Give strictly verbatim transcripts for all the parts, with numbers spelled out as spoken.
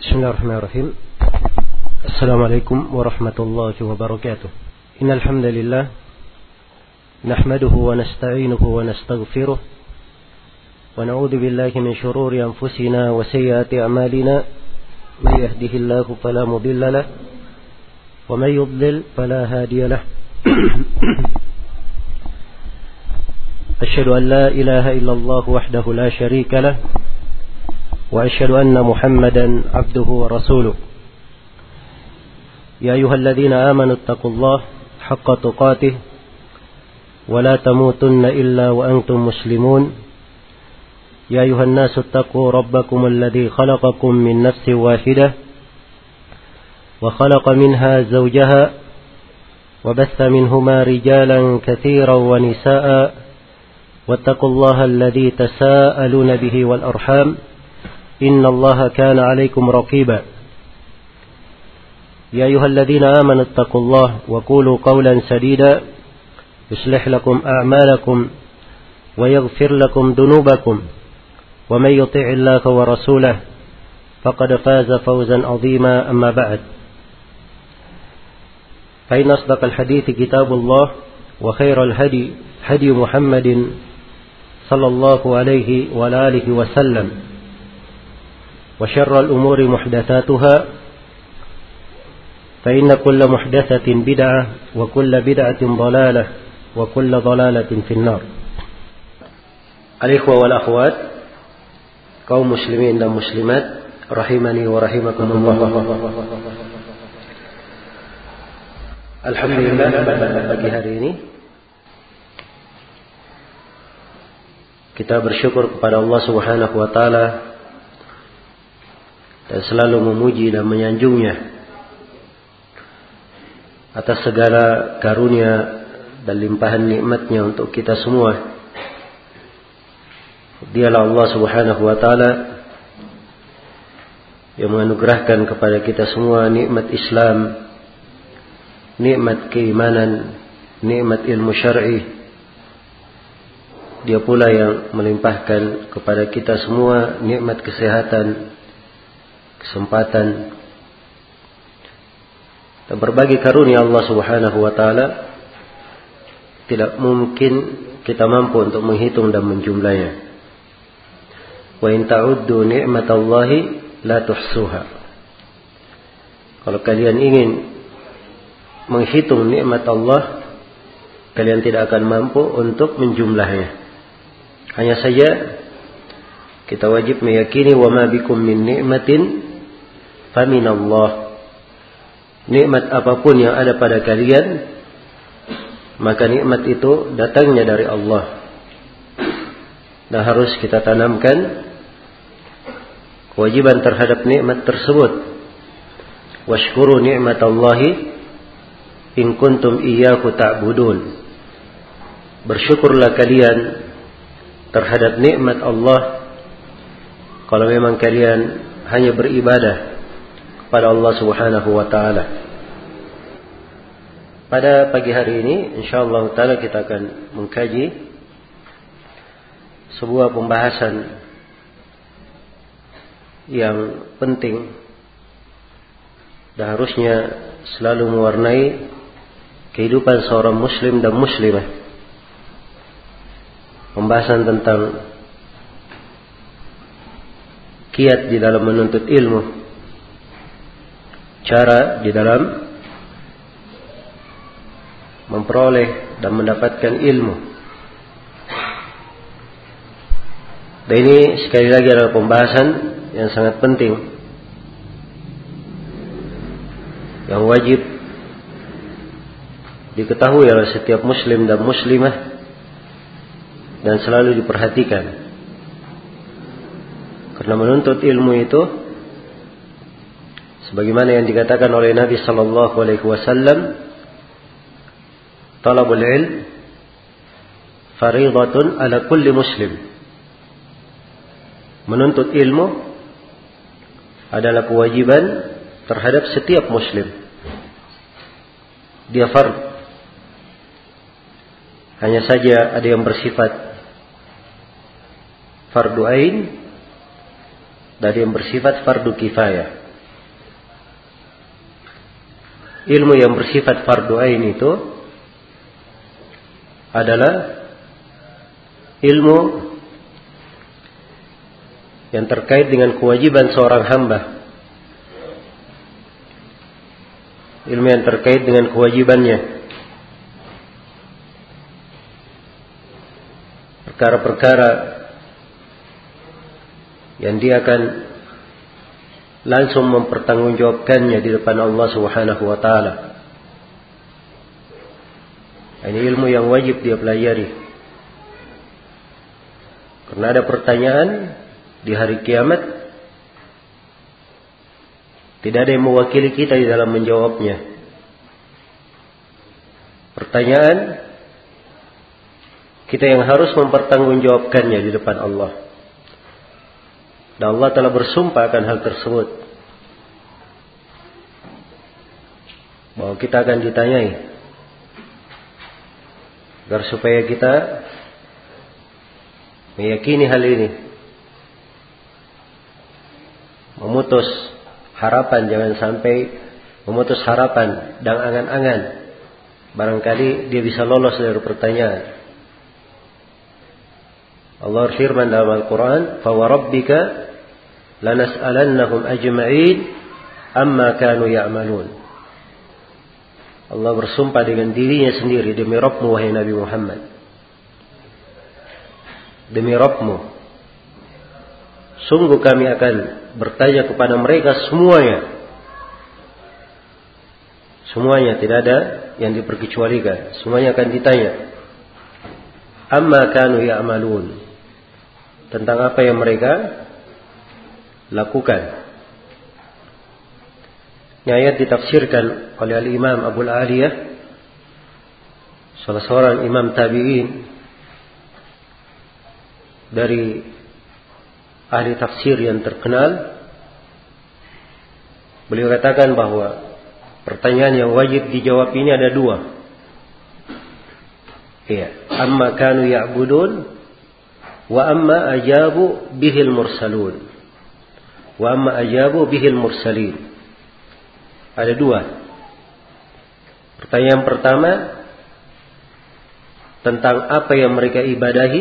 Bismillahirrahmanirrahim. Assalamualaikum warahmatullahi wabarakatuh. Innal hamdalillah nahmaduhu wa nasta'inuhu wa nastaghfiruh wa na'udzu billahi min shururi anfusina wa sayyiati a'malina. May yahdihillahu fala mudilla lahu wa may yudlil fala hadiya lahu. Asyhadu an la ilaha illallah wahdahu la syarika lahu wa asyhadu anna Muhammadan abduhu wa rasuluh. Ya ayyuhalladzina amanu taqullaha haqqa tuqatih wa la tamutunna illa wa antum muslimun. Ya ayyuhan nasu taqu rabbakum alladzi khalaqakum min nafsin wahidah wa khalaqa minha zawjaha wa batha minhuma rijalan katsiran wa nisaa'a wattaqullaha alladzi tasaaluna bihi wal arham inna Allaha kana 'alaikum raqiba. Ya ayyuhalladzina amanu taqullaha wa qulu qawlan sadida yuslih lakum a'malakum wa yaghfir lakum dhunubakum wa may yuti'illaha wa rasulahu faqad faza fawzan 'azima. Amma ba'd. Fa inna asdaqal hadithi kitabullah wa khairal hadi hadi Muhammadin sallallahu alaihi wa alihi wa sallam wa syarrul umuri muhdatsatuha fa inna kulla muhdatsatin bid'ah wa kulla bid'atin dhalalah wa kulla dhalalatin finnar. Al-ikhwa wal akhwat, kaum muslimin dan muslimat rahimani wa rahimakumullah. Alhamdulillah, pada pagi hari ini kita bersyukur kepada Allah Subhanahu wa taala dan selalu memuji dan menyanjungnya atas segala karunia dan limpahan nikmatnya untuk kita semua. Dialah Allah Subhanahu wa taala yang menganugerahkan kepada kita semua nikmat Islam, nikmat keimanan, nikmat ilmu syar'i. Dia pula yang melimpahkan kepada kita semua nikmat kesehatan, kesempatan dan berbagai karunia Allah Subhanahu wa taala tidak mungkin kita mampu untuk menghitung dan menjumlahnya. Wa in ta'uddu ni'matallahi la tuhsuha. Kalau kalian ingin menghitung nikmat Allah, kalian tidak akan mampu untuk menjumlahnya. Hanya saja kita wajib meyakini wa ma bikum min ni'matin faminallah. Nikmat apapun yang ada pada kalian, maka nikmat itu datangnya dari Allah. Dan harus kita tanamkan kewajiban terhadap nikmat tersebut. Washkuru ni'matallahi in kuntum iyyahu ta'budun. Bersyukurlah kalian terhadap nikmat Allah kalau memang kalian hanya beribadah kepada Allah Subhanahu wa taala. Pada pagi hari ini insyaallah taala kita akan mengkaji sebuah pembahasan yang penting dan harusnya selalu mewarnai kehidupan seorang muslim dan muslimah. Pembahasan tentang kiat di dalam menuntut ilmu, cara di dalam memperoleh dan mendapatkan ilmu. Dan ini sekali lagi adalah pembahasan yang sangat penting, yang wajib diketahui oleh setiap muslim dan muslimah dan selalu diperhatikan. Karena menuntut ilmu itu sebagaimana yang dikatakan oleh Nabi sallallahu alaihi wasallam, talabul ilm fariidatun ala kulli muslim. Menuntut ilmu adalah kewajiban terhadap setiap muslim. Dia fard. Hanya saja ada yang bersifat fardu ain dan ada yang bersifat fardu kifayah. ilmu yang bersifat fardu ain itu adalah ilmu yang terkait dengan kewajiban seorang hamba. Ilmu yang terkait dengan kewajibannya. Perkara-perkara yang dia akan langsung mempertanggungjawabkannya di depan Allah Subhanahu wa taala. Ini ilmu yang wajib dia pelajari. Karena ada pertanyaan di hari kiamat, tidak ada yang mewakili kita di dalam menjawabnya. Pertanyaan kita yang harus mempertanggungjawabkannya di depan Allah. Dan Allah telah bersumpah akan hal tersebut, bahwa kita akan ditanyai, agar supaya kita meyakini hal ini, memutus harapan, jangan sampai memutus harapan dan angan-angan barangkali dia bisa lolos dari pertanyaan. Allah firman dalam Al-Quran, فَوَرَبِّكَ لَنَسْأَلَنَّهُمْ أَجْمَعِينَ أَمَّا كَانُوا يَعْمَلُونَ. Allah bersumpah dengan dirinya sendiri, demi Rabbmu wahai Nabi Muhammad, demi Rabbmu, sungguh kami akan bertanya kepada mereka semuanya. Semuanya, tidak ada yang diperkecualikan. Semuanya akan ditanya. Amma kanu ya'malun, tentang apa yang mereka lakukan. Ini ayat ditafsirkan oleh Al-Imam Abu Aliyah, salah seorang imam tabi'in dari ahli tafsir yang terkenal. Beliau katakan bahwa pertanyaan yang wajib dijawab ini ada dua. Iya, amma kanu ya'budun wa amma ajabu bihil mursalun. Wa amma ajabu bihil mursalin. Ada dua. Pertanyaan pertama tentang apa yang mereka ibadahi,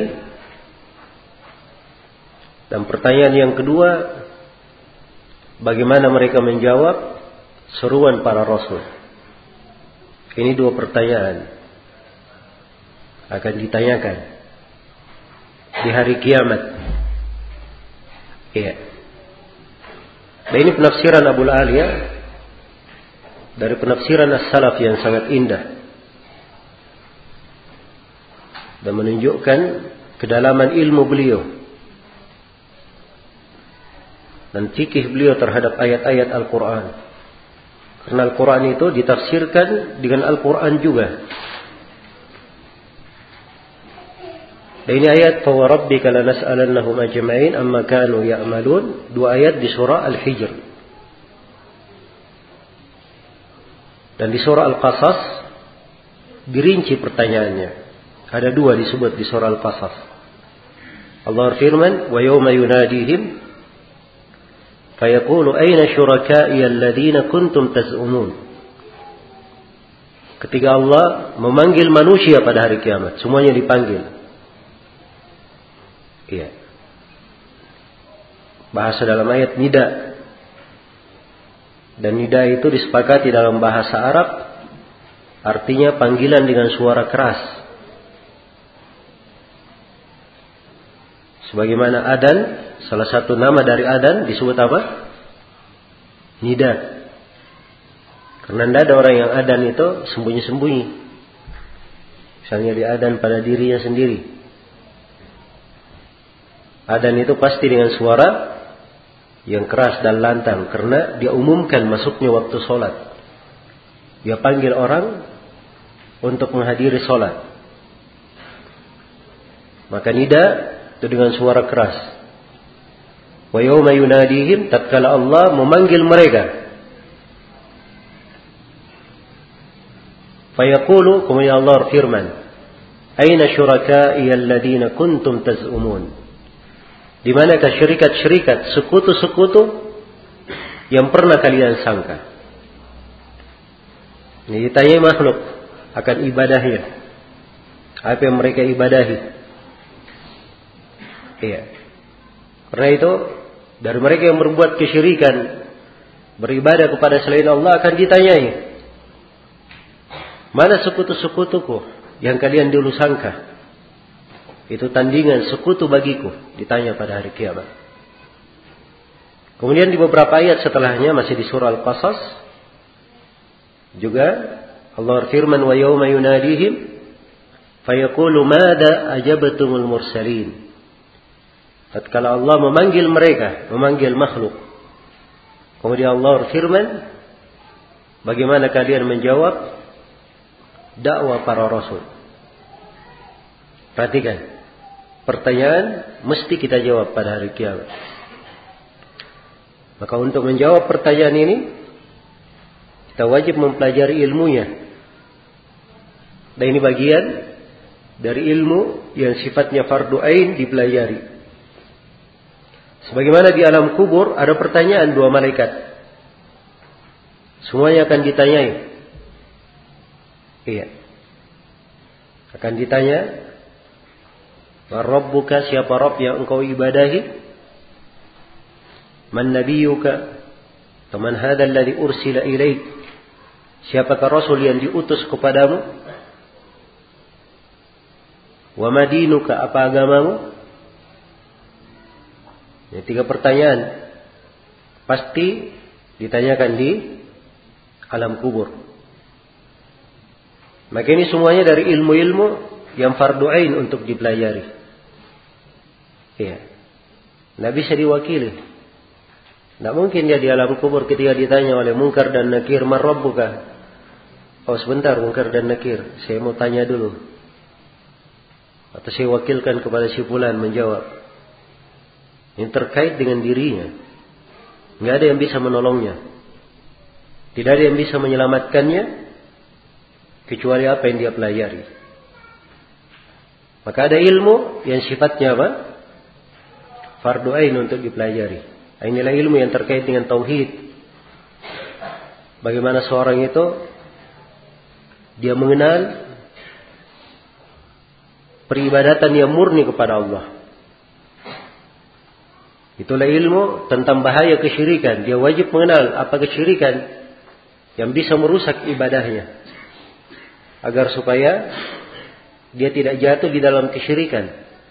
dan pertanyaan yang kedua bagaimana mereka menjawab seruan para rasul. Ini dua pertanyaan akan ditanyakan di hari kiamat. Iya. Dan ini penafsiran Abu Aliyah dari penafsiran as-salaf yang sangat indah dan menunjukkan kedalaman ilmu beliau dan fikih beliau terhadap ayat-ayat Al-Quran. Karena Al-Quran itu ditafsirkan dengan Al-Quran juga. Dan ini ayat فَوَرَبِّكَ لَنَسْأَلَنَّهُمْ أَجْمَعِينَ أَمَّا كَانُوا يَعْمَلُونَ. Dua ayat di surah Al-Hijr. Dan di surah Al-Qasas dirinci pertanyaannya. Ada dua disebut di surah Al-Qasas. Allah firman, وَيَوْمَ يُنَادِيهِمْ فَيَقُولُ أَيْنَ شُرَكَائِيَ الَّذِينَ كُنْتُمْ تَزْعُمُونَ. Ketika Allah memanggil manusia pada hari kiamat, semuanya dipanggil. Iya. Bahasa dalam ayat nida. Dan nida itu disepakati dalam bahasa Arab, artinya panggilan dengan suara keras. Sebagaimana adan, salah satu nama dari adan disebut apa? Nida. Karena tidak ada orang yang adan itu sembunyi-sembunyi. Misalnya di adan pada dirinya sendiri. Adan itu pasti dengan suara yang keras dan lantang, karena dia umumkan masuknya waktu sholat. Dia panggil orang untuk menghadiri sholat. Maka nida itu dengan suara keras. Wa yawma yunadihim, tatkala Allah memanggil mereka. Fayaqulu, kemudian Allah firman, aina syuraka'i alladhina kuntum taz'umun. Di manakah syirikat-syirikat, sekutu-sekutu yang pernah kalian sangka? Ini ditanyai makhluk akan ibadahnya. Apa yang mereka ibadahi. Iya. Karena itu dari mereka yang berbuat kesyirikan, beribadah kepada selain Allah akan ditanyai, mana sekutu-sekutuku yang kalian dulu sangka itu tandingan sekutu bagiku, ditanya pada hari kiamat. Kemudian di beberapa ayat setelahnya masih di surah Al-Qasas juga Allah firman, wa yawma yunadihim fayaqulu mada ajabtumul mursalin. Tatkala Allah memanggil mereka, memanggil makhluk, kemudian Allah firman, bagaimana kalian menjawab dakwah para rasul? Perhatikan, pertanyaan mesti kita jawab pada hari kiamat. Maka untuk menjawab pertanyaan ini, kita wajib mempelajari ilmunya. Dan ini bagian dari ilmu yang sifatnya fardu ain dipelajari. Sebagaimana di alam kubur ada pertanyaan dua malaikat. Semuanya akan ditanyai. Iya. Akan ditanya, Rabbuka, siapa Rabb yang engkau ibadahi? Man nabiyuka? Man hadzal ladzi ursila ilaik? Siapakah rasul yang diutus kepadamu? Wa madinuka, apa agamamu? Ya, tiga pertanyaan pasti ditanyakan di alam kubur. Maka ini semuanya dari ilmu-ilmu yang fardu ain untuk dipelajari. Iya. Nggak bisa diwakili. Nggak mungkin dia di alam kubur ketika ditanya oleh Munkar dan Nakir, man rabbuka? Oh sebentar Munkar dan Nakir, saya mau tanya dulu. Atau saya wakilkan kepada si fulan menjawab. Yang terkait dengan dirinya. Nggak ada yang bisa menolongnya. Tidak ada yang bisa menyelamatkannya kecuali apa yang dia pelajari. Maka ada ilmu yang sifatnya apa? Fardu ain untuk dipelajari. Inilah ilmu yang terkait dengan tauhid. Bagaimana seorang itu dia mengenal peribadatan yang murni kepada Allah. Itulah ilmu tentang bahaya kesyirikan. Dia wajib mengenal apa kesyirikan yang bisa merusak ibadahnya, agar supaya dia tidak jatuh di dalam kesyirikan.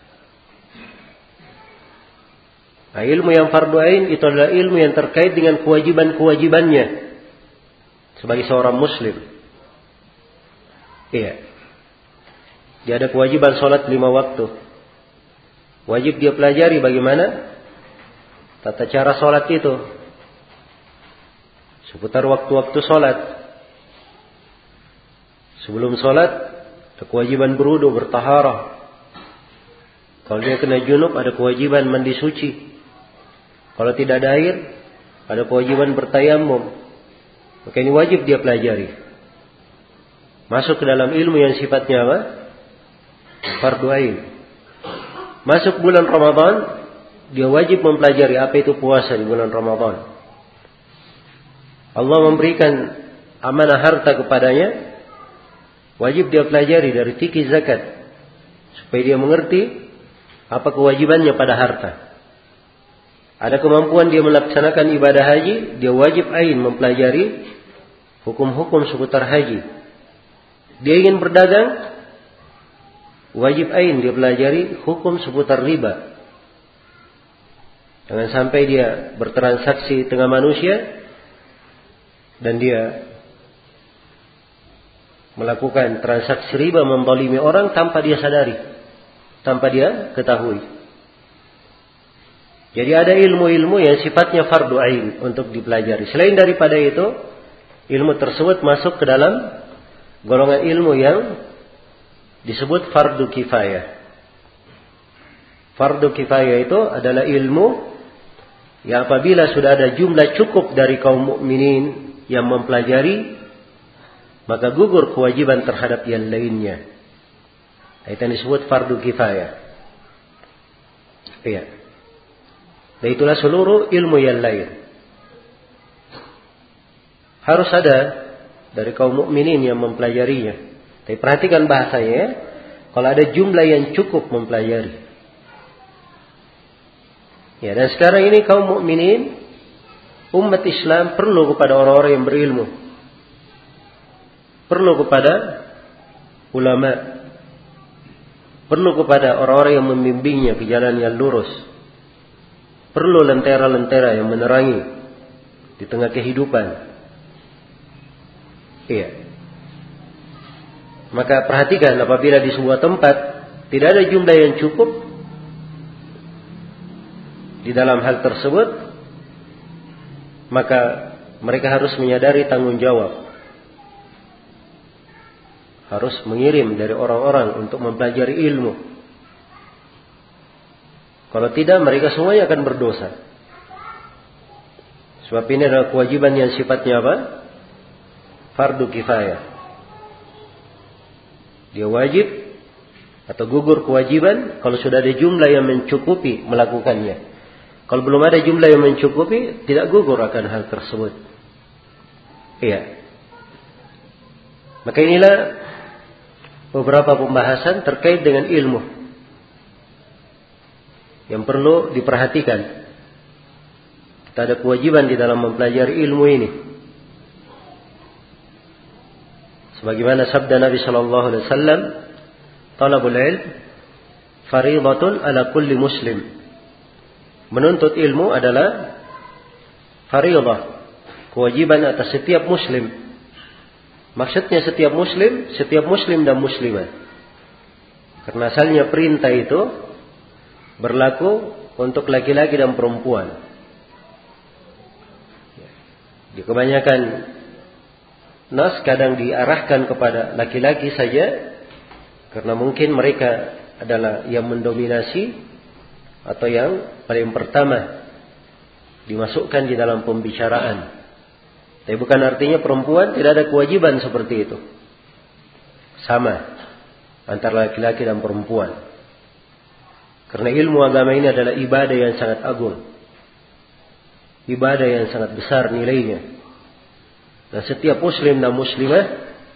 Nah, ilmu yang fardu ain itu adalah ilmu yang terkait dengan kewajiban-kewajibannya sebagai seorang muslim. Iya. Dia ada kewajiban sholat lima waktu. Wajib dia pelajari bagaimana tata cara sholat itu. Seputar waktu-waktu sholat. Sebelum sholat, ada kewajiban berwudu, bertaharah. Kalau dia kena junub, ada kewajiban mandi suci. Kalau tidak ada air, ada kewajiban bertayamum. Maka ini wajib dia pelajari. Masuk ke dalam ilmu yang sifatnya apa? Fardu ain. Masuk bulan Ramadan, dia wajib mempelajari apa itu puasa di bulan Ramadan. Allah memberikan amanah harta kepadanya, wajib dia pelajari dari fikih zakat supaya dia mengerti apa kewajibannya pada harta. Ada kemampuan dia melaksanakan ibadah haji, dia wajib ain mempelajari hukum-hukum seputar haji. Dia ingin berdagang, wajib ain dia pelajari hukum seputar riba. Jangan sampai dia bertransaksi tengah manusia dan dia melakukan transaksi riba, menzalimi orang tanpa dia sadari, tanpa dia ketahui. Jadi ada ilmu-ilmu yang sifatnya fardu ain untuk dipelajari. Selain daripada itu, ilmu tersebut masuk ke dalam golongan ilmu yang disebut fardu kifayah. Fardu kifayah itu adalah ilmu yang apabila sudah ada jumlah cukup dari kaum mukminin yang mempelajari, maka gugur kewajiban terhadap yang lainnya. Itu yang disebut fardu kifayah. Iya. Dan itulah seluruh ilmu yang lain. Harus ada dari kaum mukminin yang mempelajarinya. Tapi perhatikan bahasanya, kalau ada jumlah yang cukup mempelajari. Ya, dan sekarang ini kaum mukminin, umat Islam perlu kepada orang-orang yang berilmu. Perlu kepada ulama. Perlu kepada orang-orang yang membimbingnya ke jalan yang lurus. Perlu lentera-lentera yang menerangi di tengah kehidupan. Iya. Maka perhatikan, apabila di sebuah tempat tidak ada jumlah yang cukup di dalam hal tersebut, maka mereka harus menyadari tanggung jawab. Harus mengirim dari orang-orang untuk mempelajari ilmu. Kalau tidak, mereka semuanya akan berdosa. Sebab ini adalah kewajiban yang sifatnya apa? Fardu kifayah. Dia wajib atau gugur kewajiban kalau sudah ada jumlah yang mencukupi melakukannya. Kalau belum ada jumlah yang mencukupi, tidak gugur akan hal tersebut. Iya. Maka inilah beberapa pembahasan terkait dengan ilmu yang perlu diperhatikan. Kita ada kewajiban di dalam mempelajari ilmu ini. Sebagaimana sabda Nabi sallallahu alaihi wasallam, "Talabul ilm fariidatun ala kulli muslim." Menuntut ilmu adalah fariidah, kewajiban atas setiap muslim. Maksudnya setiap muslim, setiap muslim dan muslimah. Karena asalnya perintah itu berlaku untuk laki-laki dan perempuan. Di kebanyakan nas kadang diarahkan kepada laki-laki saja, karena mungkin mereka adalah yang mendominasi atau yang paling pertama dimasukkan di dalam pembicaraan. Tapi bukan artinya perempuan tidak ada kewajiban seperti itu. Sama antara laki-laki dan perempuan. Karena ilmu agama ini adalah ibadah yang sangat agung. Ibadah yang sangat besar nilainya. Dan setiap muslim dan muslimah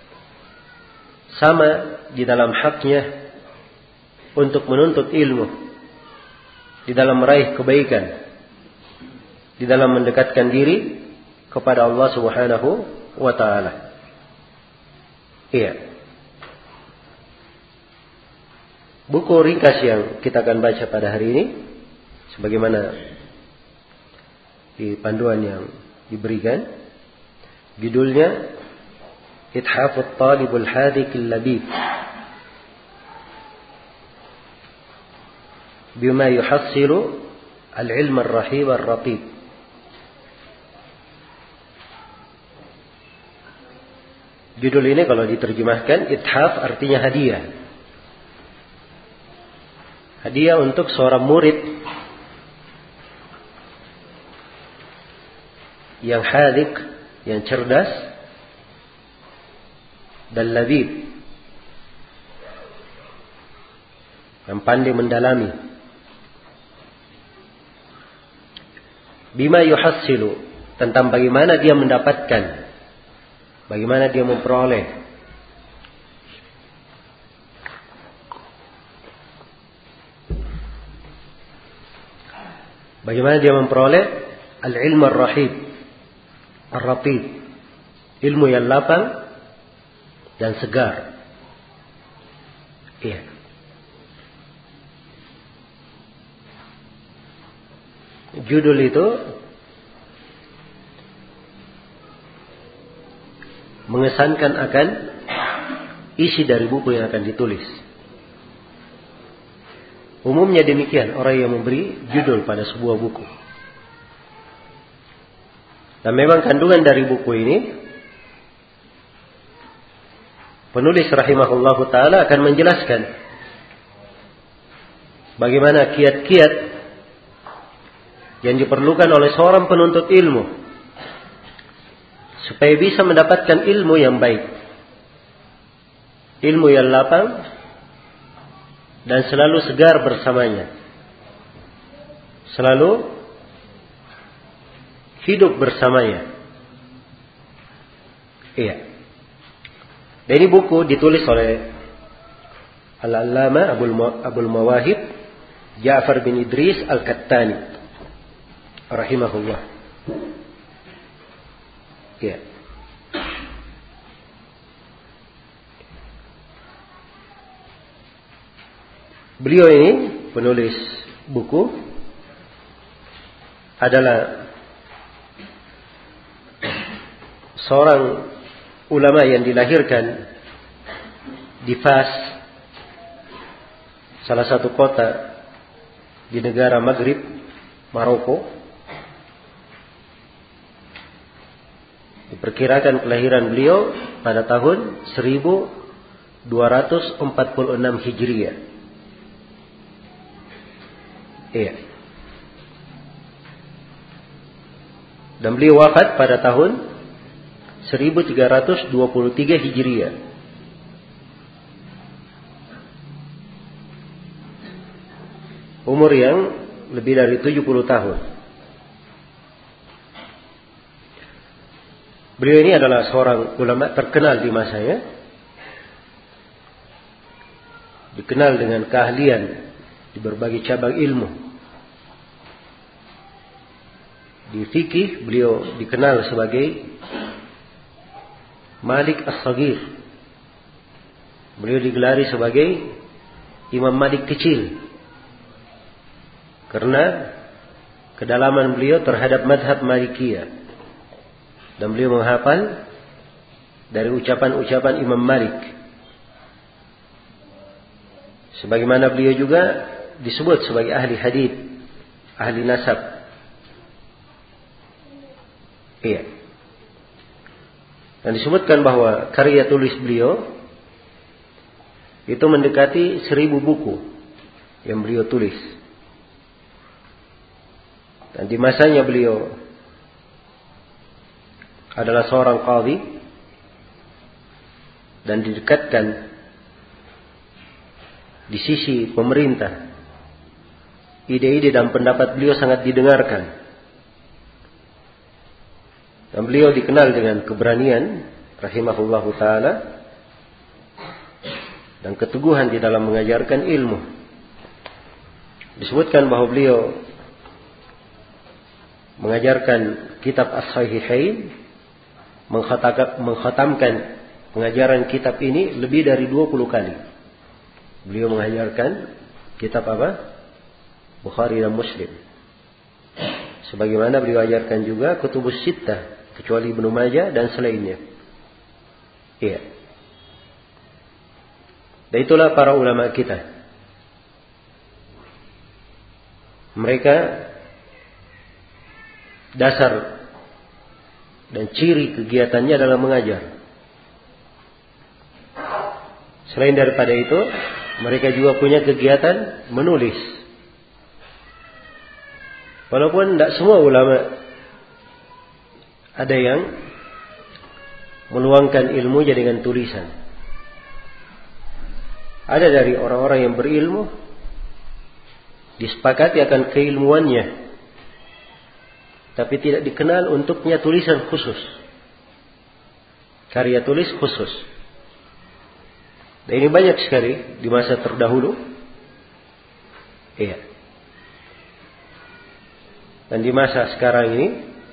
sama di dalam haknya untuk menuntut ilmu, di dalam meraih kebaikan, di dalam mendekatkan diri kepada Allah Subhanahu wa taala. Iya. Buku ringkas yang kita akan baca pada hari ini sebagaimana di panduan yang diberikan, judulnya Ithafut Talibul Hadikil Labib bima yuhassilu al-ilm ar-rahib ar-ratib. Judul ini kalau diterjemahkan, ithaf artinya hadiah. Hadiah untuk seorang murid yang hadik, yang cerdas, dan labib, yang pandai mendalami. Bima yuhassilu, tentang bagaimana dia mendapatkan, bagaimana dia memperoleh bagaimana dia memperoleh al-ilm ar-rahib ar-ratib, ilmu yang lapang dan segar. Iya. Judul itu mengesankan akan isi dari buku yang akan ditulis. Umumnya demikian orang yang memberi judul pada sebuah buku. Dan memang kandungan dari buku ini, penulis rahimahullahu ta'ala akan menjelaskan bagaimana kiat-kiat yang diperlukan oleh seorang penuntut ilmu supaya bisa mendapatkan ilmu yang baik, ilmu yang lapang dan selalu segar bersamanya, selalu hidup bersamanya. Iya. Dan ini buku ditulis oleh Al-Allama Abul, Abul Mawahib Ja'far bin Idris Al-Kattani rahimahullah. Ya. Beliau ini penulis buku adalah seorang ulama yang dilahirkan di Fas, salah satu kota di negara Maghrib, Maroko. Diperkirakan kelahiran beliau pada tahun seribu dua ratus empat puluh enam Hijriah. Iya. Dan beliau wafat pada tahun seribu tiga ratus dua puluh tiga Hijriah. Umur yang lebih dari tujuh puluh tahun. Beliau ini adalah seorang ulama terkenal di masanya. Dikenal dengan keahlian di berbagai cabang ilmu. Di fikih beliau dikenal sebagai Malik As-Saghir. Beliau digelari sebagai Imam Malik kecil karena kedalaman beliau terhadap madhab Malikiyah, dan beliau menghafal dari ucapan-ucapan Imam Malik. Sebagaimana beliau juga disebut sebagai ahli hadits, ahli nasab. Iya. Dan disebutkan bahwa karya tulis beliau itu mendekati seribu buku yang beliau tulis. Dan di masanya beliau adalah seorang qadhi dan didekatkan di sisi pemerintah. Ide-ide dan pendapat beliau sangat didengarkan. Dan beliau dikenal dengan keberanian rahimahullahu ta'ala dan keteguhan di dalam mengajarkan ilmu. Disebutkan bahwa beliau mengajarkan kitab As-Sahihain, mengkhatamkan pengajaran kitab ini lebih dari dua puluh kali. Beliau mengajarkan kitab apa? Bukhari dan Muslim. Sebagaimana beliau ajarkan juga Kutubus Sittah, kecuali Ibnu Majah dan selainnya. Iya. Dan itulah para ulama kita. Mereka dasar dan ciri kegiatannya adalah mengajar. Selain daripada itu, mereka juga punya kegiatan menulis. Walaupun tidak semua ulama ada yang meluangkan ilmunya dengan tulisan. Ada dari orang-orang yang berilmu disepakati akan keilmuannya, tapi tidak dikenal untuknya tulisan khusus, karya tulis khusus. Dan ini banyak sekali di masa terdahulu. Iya. Dan di masa sekarang ini,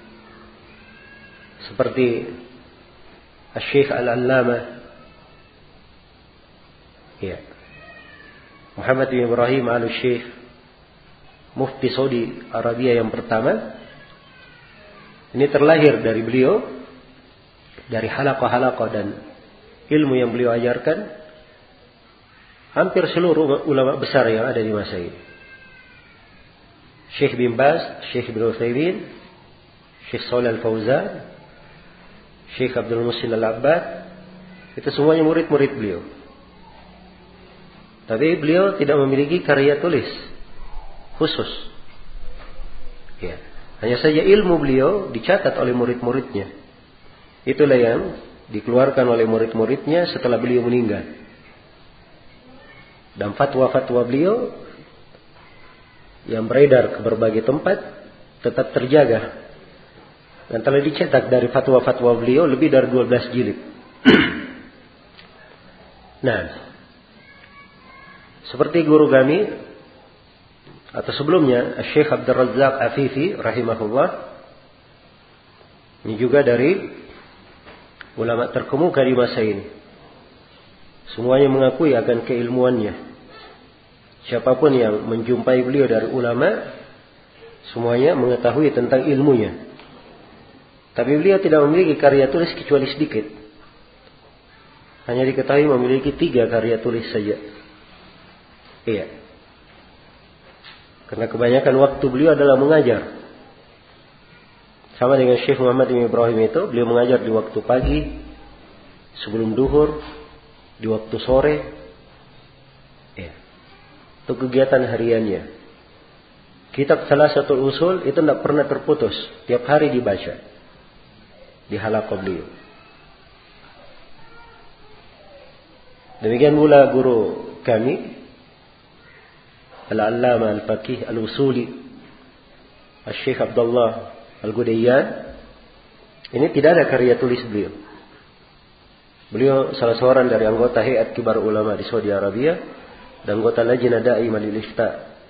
seperti Syekh Al-Allamah ya, Muhammad bin Ibrahim Al-Syekh, Mufti Saudi Arabia yang pertama. Ini terlahir dari beliau, dari halaqah-halaqah dan ilmu yang beliau ajarkan hampir seluruh ulama besar yang ada di masa ini. Syekh bin Baz, Syekh bin Utsaimin, Syekh Shalih Al-Fauzan, Syekh Abdul Muhsin Al-Abbad, itu semuanya murid-murid beliau. Tapi beliau tidak memiliki karya tulis khusus. Ya, hanya saja ilmu beliau dicatat oleh murid-muridnya. Itulah yang dikeluarkan oleh murid-muridnya setelah beliau meninggal. Dan fatwa-fatwa beliau yang beredar ke berbagai tempat tetap terjaga. Dan telah dicetak dari fatwa-fatwa beliau lebih dari dua belas jilid. Nah, seperti guru kami atau sebelumnya Syekh Abdul Razzaq Afifi rahimahullah, ini juga dari ulama terkemuka di masa ini. Semuanya mengakui akan keilmuannya. Siapapun yang menjumpai beliau dari ulama, semuanya mengetahui tentang ilmunya. Tapi beliau tidak memiliki karya tulis kecuali sedikit. Hanya diketahui memiliki tiga karya tulis saja. Iya. Karena kebanyakan waktu beliau adalah mengajar. Sama dengan Syekh Muhammad bin Ibrahim itu, beliau mengajar di waktu pagi, sebelum duhur, di waktu sore. Ya. Itu kegiatan hariannya. Kitab Thalathatul Usul itu tidak pernah terputus, tiap hari dibaca di halaqah beliau. Demikian pula guru kami Al-Allama Al-Faqih Al-Usuli Al-Syekh Abdullah Al-Gudayyan. Ini tidak ada karya tulis beliau. Beliau salah seorang dari anggota Hayat Kibar Ulama di Saudi Arabia dan anggota Lajnah Da'imah lil Ifta.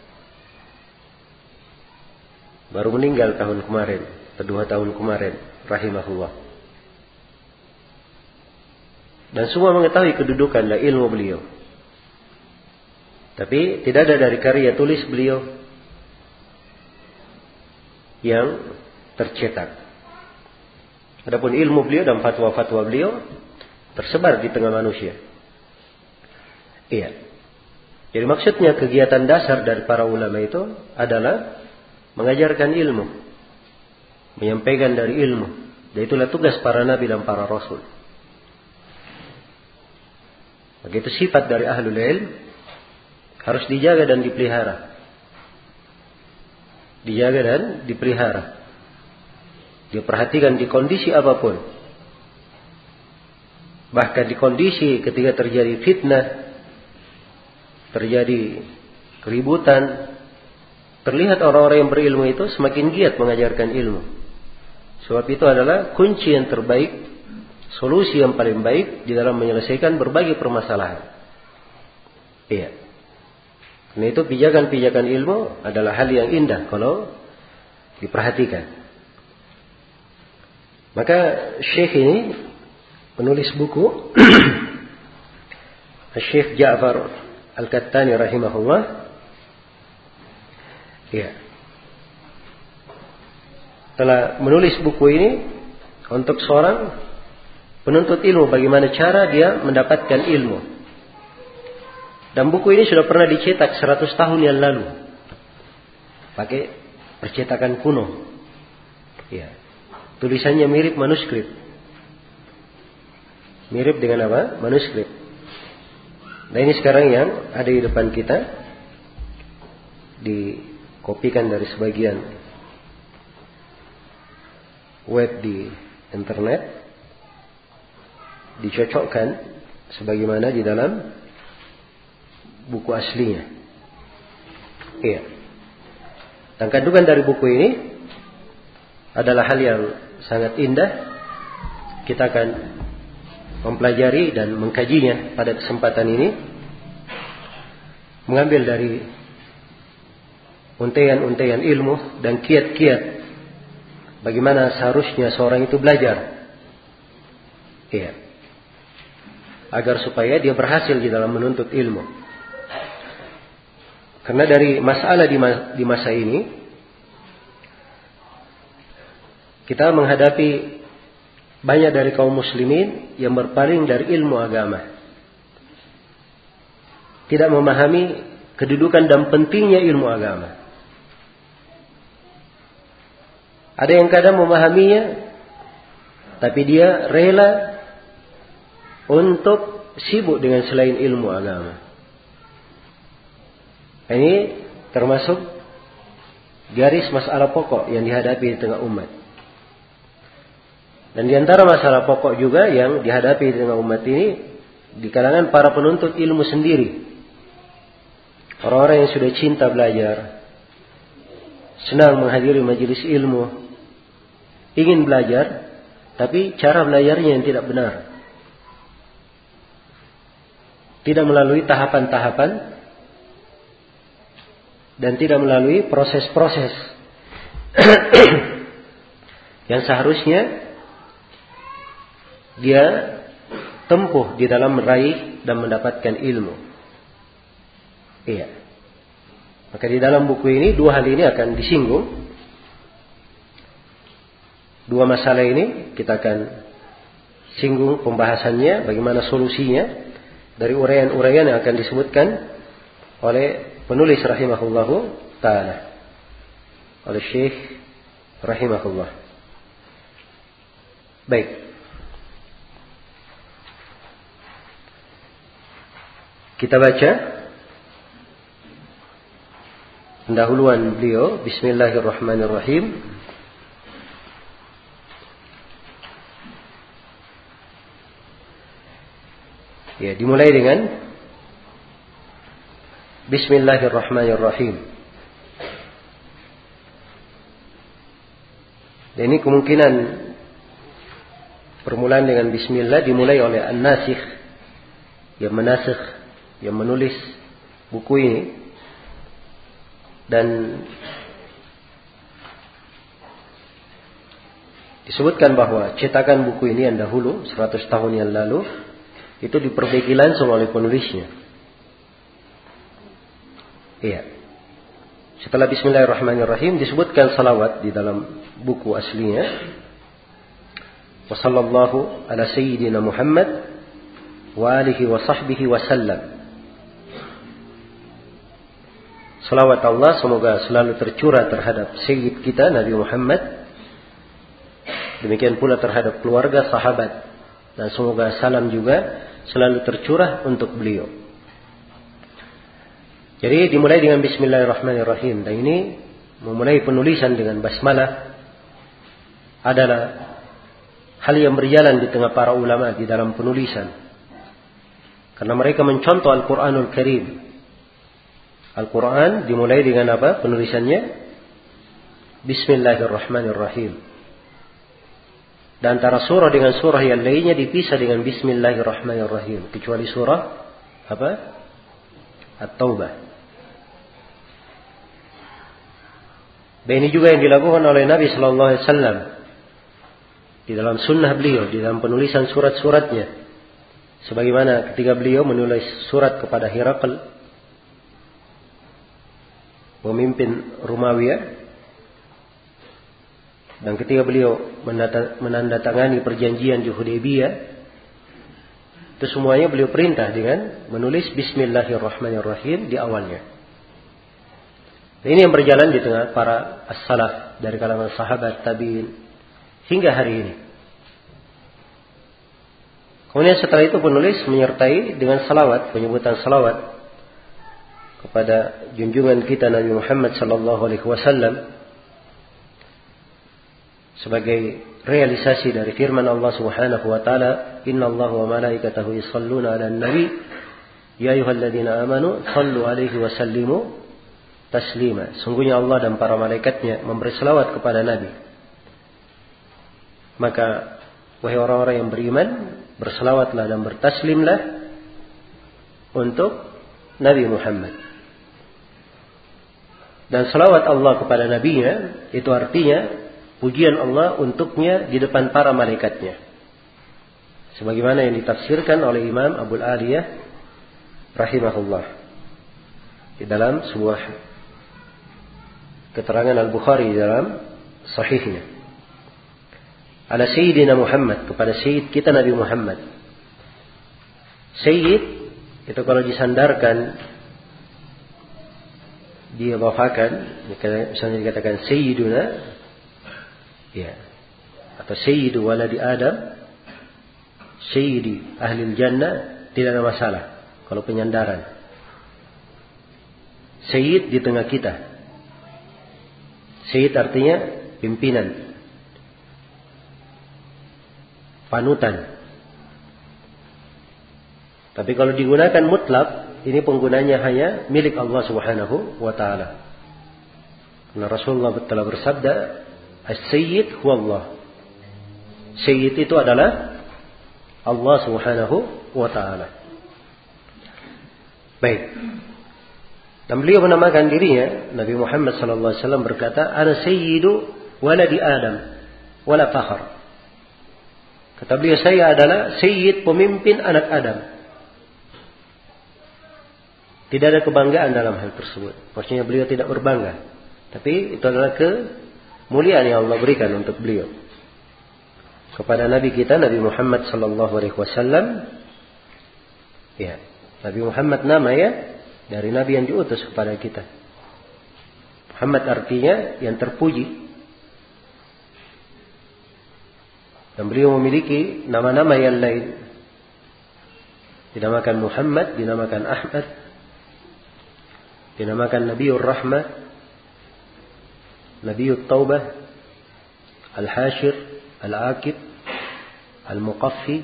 Baru meninggal tahun kemarin, kedua tahun kemarin, rahimahullah. Dan semua mengetahui kedudukan dan ilmu beliau. Tapi tidak ada dari karya tulis beliau yang tercetak. Adapun ilmu beliau dan fatwa-fatwa beliau tersebar di tengah manusia. Iya. Jadi maksudnya kegiatan dasar dari para ulama itu adalah mengajarkan ilmu, menyampaikan dari ilmu. Dan itulah tugas para nabi dan para rasul. Begitu sifat dari ahlul ilm harus dijaga dan dipelihara. Dijaga dan dipelihara. Diperhatikan di kondisi apapun. Bahkan di kondisi ketika terjadi fitnah, terjadi keributan, terlihat orang-orang yang berilmu itu semakin giat mengajarkan ilmu. Sebab itu adalah kunci yang terbaik, solusi yang paling baik di dalam menyelesaikan berbagai permasalahan. Iya. Karena itu pijakan-pijakan ilmu adalah hal yang indah kalau diperhatikan. Maka Syekh ini penulis buku Syekh Ja'far Al-Kattani rahimahullah. Ya. Telah menulis buku ini untuk seorang penuntut ilmu, bagaimana cara dia mendapatkan ilmu. Dan buku ini sudah pernah dicetak seratus tahun yang lalu. Pakai percetakan kuno. Ya. Tulisannya mirip manuskrip. Mirip dengan apa? Manuskrip. Nah ini sekarang yang ada di depan kita. Dikopikan dari sebagian web di internet. Dicocokkan sebagaimana di dalam buku aslinya. Iya. Dan kandungan dari buku ini adalah hal yang sangat indah. Kita akan mempelajari dan mengkajinya pada kesempatan ini. Mengambil dari untaian-untaian ilmu dan kiat-kiat bagaimana seharusnya seorang itu belajar. Iya. Agar supaya dia berhasil di dalam menuntut ilmu. Karena dari masalah di masa ini, kita menghadapi banyak dari kaum muslimin yang berpaling dari ilmu agama. Tidak memahami kedudukan dan pentingnya ilmu agama. Ada yang kadang memahaminya, tapi dia rela untuk sibuk dengan selain ilmu agama. Ini termasuk garis masalah pokok yang dihadapi di tengah umat. Dan di antara masalah pokok juga yang dihadapi di tengah umat ini di kalangan para penuntut ilmu sendiri. Orang-orang yang sudah cinta belajar, senang menghadiri majelis ilmu, ingin belajar, tapi cara belajarnya yang tidak benar. tidak melalui tahapan-tahapan dan tidak melalui proses-proses yang seharusnya dia tempuh di dalam meraih dan mendapatkan ilmu. Iya. Maka di dalam buku ini dua hal ini akan disinggung. Dua masalah ini kita akan singgung pembahasannya, bagaimana solusinya dari uraian-uraian yang akan disebutkan oleh penulis rahimahullahu ta'ala, oleh Syekh rahimahullah. Baik. Kita baca pendahuluan beliau. Bismillahirrahmanirrahim. Ya, dimulai dengan Bismillahirrahmanirrahim. Dan ini kemungkinan permulaan dengan Bismillah dimulai oleh An-Nasikh, yang menasikh, yang menulis buku ini. Dan disebutkan bahwa cetakan buku ini yang dahulu seratus tahun yang lalu itu diperbaiki langsung oleh penulisnya. Iya. Setelah Bismillahirrahmanirrahim disebutkan salawat di dalam buku aslinya. Wa sallallahu ala sayyidina Muhammad wa alihi wa sahbihi wa sallam. Salawat Allah semoga selalu tercurah terhadap sayyid kita Nabi Muhammad. Demikian pula terhadap keluarga, sahabat, dan semoga salam juga selalu tercurah untuk beliau. Jadi dimulai dengan Bismillahirrahmanirrahim. Dan ini memulai penulisan dengan basmalah adalah hal yang berjalan di tengah para ulama di dalam penulisan. Karena mereka mencontoh Al-Quranul Karim. Al-Quran dimulai dengan apa penulisannya? Bismillahirrahmanirrahim. Dan antara surah dengan surah yang lainnya dipisah dengan Bismillahirrahmanirrahim. Kecuali surah apa? At-Taubah. Dan ini juga yang dilakukan oleh Nabi Sallallahu Alaihi Wasallam di dalam sunnah beliau, di dalam penulisan surat-suratnya. Sebagaimana ketika beliau menulis surat kepada Herakl, pemimpin Romawi. Dan ketika beliau menandatangani perjanjian di Hudaybiyah, itu semuanya beliau perintah dengan menulis Bismillahirrahmanirrahim di awalnya. Dan ini yang berjalan di tengah para as-salaf dari kalangan sahabat, tabi'in hingga hari ini. Kemudian setelah itu penulis menyertai dengan salawat, penyebutan salawat kepada junjungan kita Nabi Muhammad sallallahu alaihi wasallam sebagai realisasi dari firman Allah Subhanahu wa taala, "Innallaha wa malaikatahu yusholluna 'alan nabi, ya ayyuhalladzina amanu shallu 'alaihi wa sallimu taslima." Sungguhnya Allah dan para malaikatnya memberi selawat kepada Nabi. Maka wahai orang-orang yang beriman, berselawatlah dan bertaslimlah untuk Nabi Muhammad. Dan selawat Allah kepada nabinya itu artinya pujian Allah untuknya di depan para malaikatnya. Sebagaimana yang ditafsirkan oleh Imam Abu Aliyah rahimahullah di dalam sebuah keterangan Al-Bukhari di dalam sahihnya. Ala Sayyidina Muhammad, kepada Sayyid kita Nabi Muhammad. Sayyid itu kalau disandarkan, dia bawakan, misalnya dikatakan Sayyiduna, ya, atau Sayyidu waladi Adam, Sayyidi ahli jannah, tidak ada masalah kalau penyandaran. Sayyid di tengah kita. Sayyid artinya pimpinan, panutan. Tapi kalau digunakan mutlak, ini penggunanya hanya milik Allah Subhanahu wa taala. Karena Rasulullah telah bersabda, As-Sayyid huwa Allah. Sayyid itu adalah Allah Subhanahu wa ta'ala. Baik. Dan beliau menamakan dirinya, Nabi Muhammad sallallahu alaihi wasallam berkata, "Ana sayyidu waladi Adam, wala fakhar." Kata beliau, saya adalah sayyid, pemimpin anak Adam. Tidak ada kebanggaan dalam hal tersebut. Maksudnya beliau tidak berbangga. Tapi itu adalah kemuliaan yang Allah berikan untuk beliau. Kepada Nabi kita, Nabi Muhammad sallallahu alaihi wasallam. Ya, Nabi Muhammad nama ya, dari Nabi yang diutus kepada kita. Muhammad artinya yang terpuji. Dan beliau memiliki nama-nama yang lain. Dinamakan Muhammad, dinamakan Ahmad, dinamakan Nabiur Rahmah, Nabiut Taubah, Al-Hashir, Al-Aqib, Al-Muqaffi.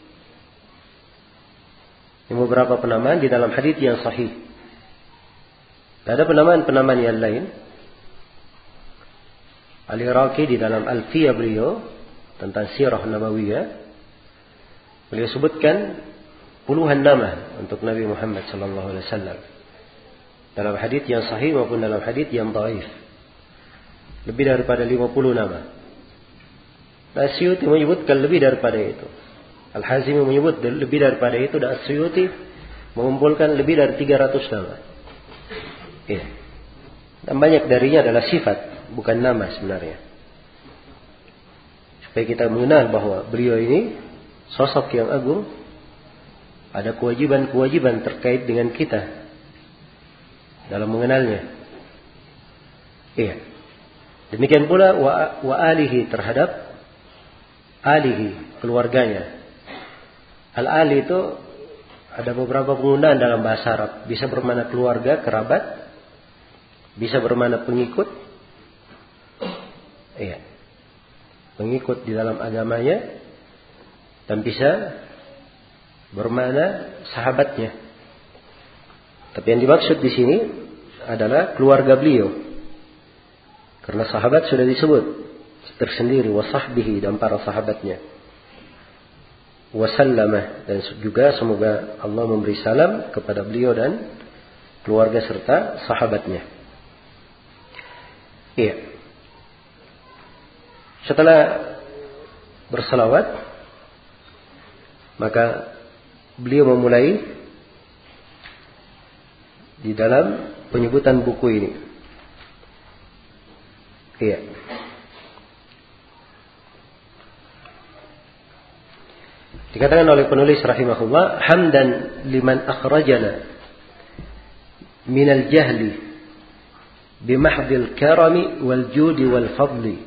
Ini beberapa penamaan di dalam hadits yang sahih. Ada penamaan-penamaan yang lain. Al-Iraqi di dalam Alfiyah beliau tentang sirah nabawiyah, beliau sebutkan puluhan nama untuk Nabi Muhammad sallallahu alaihi wasallam. Dalam hadits yang sahih maupun dalam hadits yang dhaif. Lebih daripada lima puluh nama. Asyuti menyebutkan lebih daripada itu. Al-Hazimi menyebut lebih daripada itu, dan Asyuti mengumpulkan lebih dari tiga ratus nama. Ya. Dan banyak darinya adalah sifat, bukan nama sebenarnya. Supaya kita mengenal bahwa beliau ini sosok yang agung, ada kewajiban-kewajiban terkait dengan kita dalam mengenalnya. Iya. Demikian pula wa, wa alihi, terhadap alihi, keluarganya. Al-ali itu ada beberapa penggunaan dalam bahasa Arab. Bisa bermakna keluarga, kerabat. Bisa bermakna pengikut. Iya. Pengikut di dalam agamanya. Dan bisa bermakna sahabatnya. Tapi yang dimaksud di sini adalah keluarga beliau. Karena sahabat sudah disebut tersendiri, wa sahbihi, dan para sahabatnya. Wa sallamah, dan juga semoga Allah memberi salam kepada beliau dan keluarga serta sahabatnya. Iya. Setelah bersalawat, maka beliau memulai di dalam penyebutan buku ini. Iya. Dikatakan oleh penulis rahimahullah, hamdan liman akhrajana minal jahli bimahdil karami wal judi wal fadli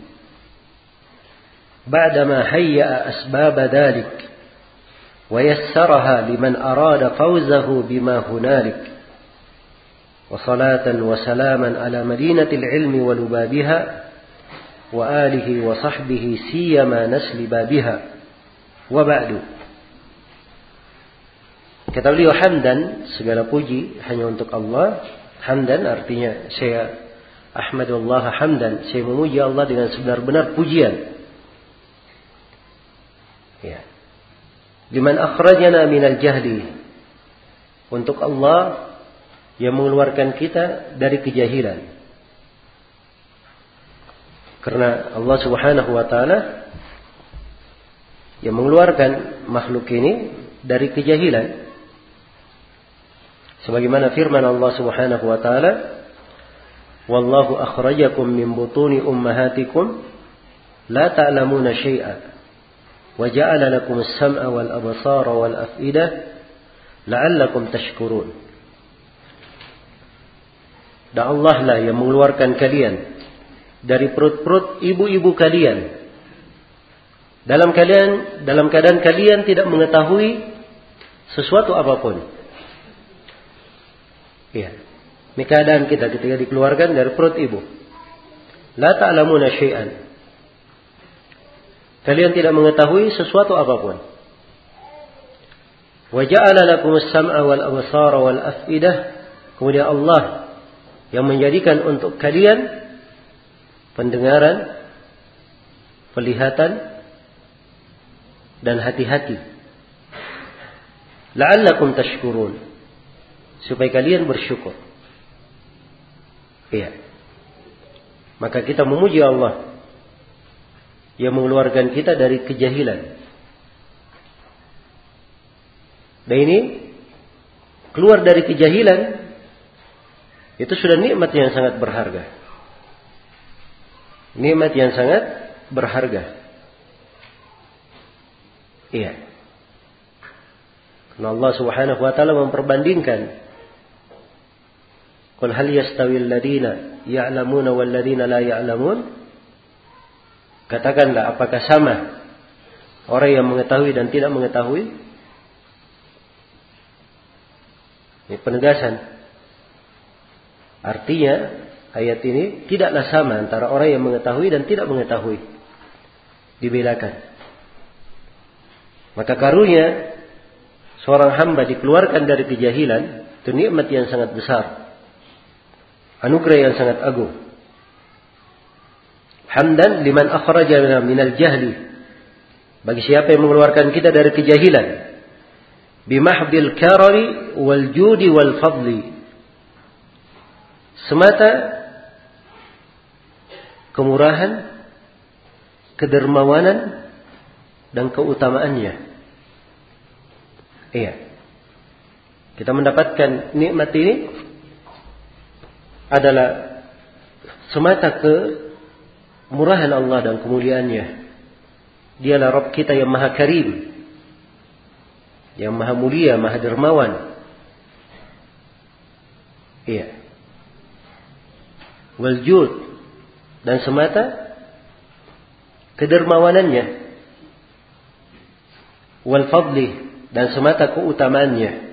ba'dama hayya'a asbab dhalik wa yassaraha liman arada fawzahu bima hunalik wa salatan wa salaman ala madinatil ilmi wa lubabiha wa alihi wa sahbihi siyama nasli babiha wa ba'du. Kata beliau, hamdan, segala puji hanya untuk Allah. Hamdan artinya saya ahmadullah hamdan, saya memuji Allah dengan sebenar-benar pujian. Ya. Liman akhrajana minal jahli, untuk Allah yang mengeluarkan kita dari kejahilan. Karena Allah Subhanahu wa taala yang mengeluarkan makhluk ini dari kejahilan. Sebagaimana firman Allah Subhanahu wa taala, "Wallahu akhrajakum min butuni ummahatikum la ta'lamuna syai'a wa ja'ala lakum as-sam'a wal absara wal af'idah la'allakum tashkurun." Dan Allah lah yang mengeluarkan kalian dari perut-perut ibu-ibu kalian. Dalam kalian dalam keadaan kalian tidak mengetahui sesuatu apapun. Ya. Ini keadaan kita ketika dikeluarkan dari perut ibu. La ta'lamuna syai'an. Kalian tidak mengetahui sesuatu apapun. Wa ja'ala lakum as-sam'a wal absara wal af'idah. Kemudian Allah yang menjadikan untuk kalian pendengaran, penglihatan, dan hati-hati. La'allakum tashkurun. supaya kalian bersyukur. Iya. Maka kita memuji Allah yang mengeluarkan kita dari kejahilan. Dan ini keluar dari kejahilan itu sudah nikmat yang sangat berharga. Nikmat yang sangat berharga. Iya. Karena Allah Subhanahu wa taala memperbandingkan, "Qul hal yastawil ladina ya'lamuna wal ladina la ya'lamun?" Katakanlah, apakah sama orang yang mengetahui dan tidak mengetahui? Ini penegasan. Artinya ayat ini tidaklah sama antara orang yang mengetahui dan tidak mengetahui. Dibedakan. Maka karunia seorang hamba dikeluarkan dari kejahilan itu nikmat yang sangat besar. Anugerah yang sangat agung. Hamdan liman akhrajana minal jahli. Bagi siapa yang mengeluarkan kita dari kejahilan. Bimahdil karari wal judi wal fadli. Semata kemurahan, kedermawanan dan keutamaannya. Iya. Kita mendapatkan nikmat ini adalah semata kemurahan Allah dan kemuliaannya. Dialah Rabb kita yang Maha Karim, yang Maha Mulia, Maha Dermawan. Iya. Wal jud, dan semata kedermawanannya. Wal fadli, dan semata keutamaannya.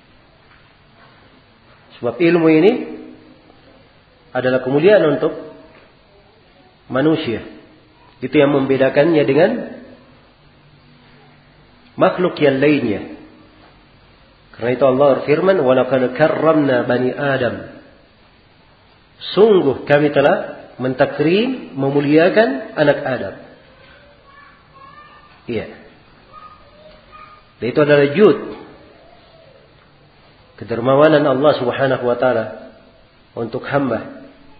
Sebab ilmu ini adalah kemuliaan untuk manusia. Itu yang membedakannya dengan makhluk yang lainnya. Karena itu Allah berfirman, "Walaqad karramna bani Adam." Sungguh kami telah mentakrim, memuliakan anak Adam. Iya. Dan itu adalah jud, kedermawanan Allah Subhanahu wa taala untuk hamba.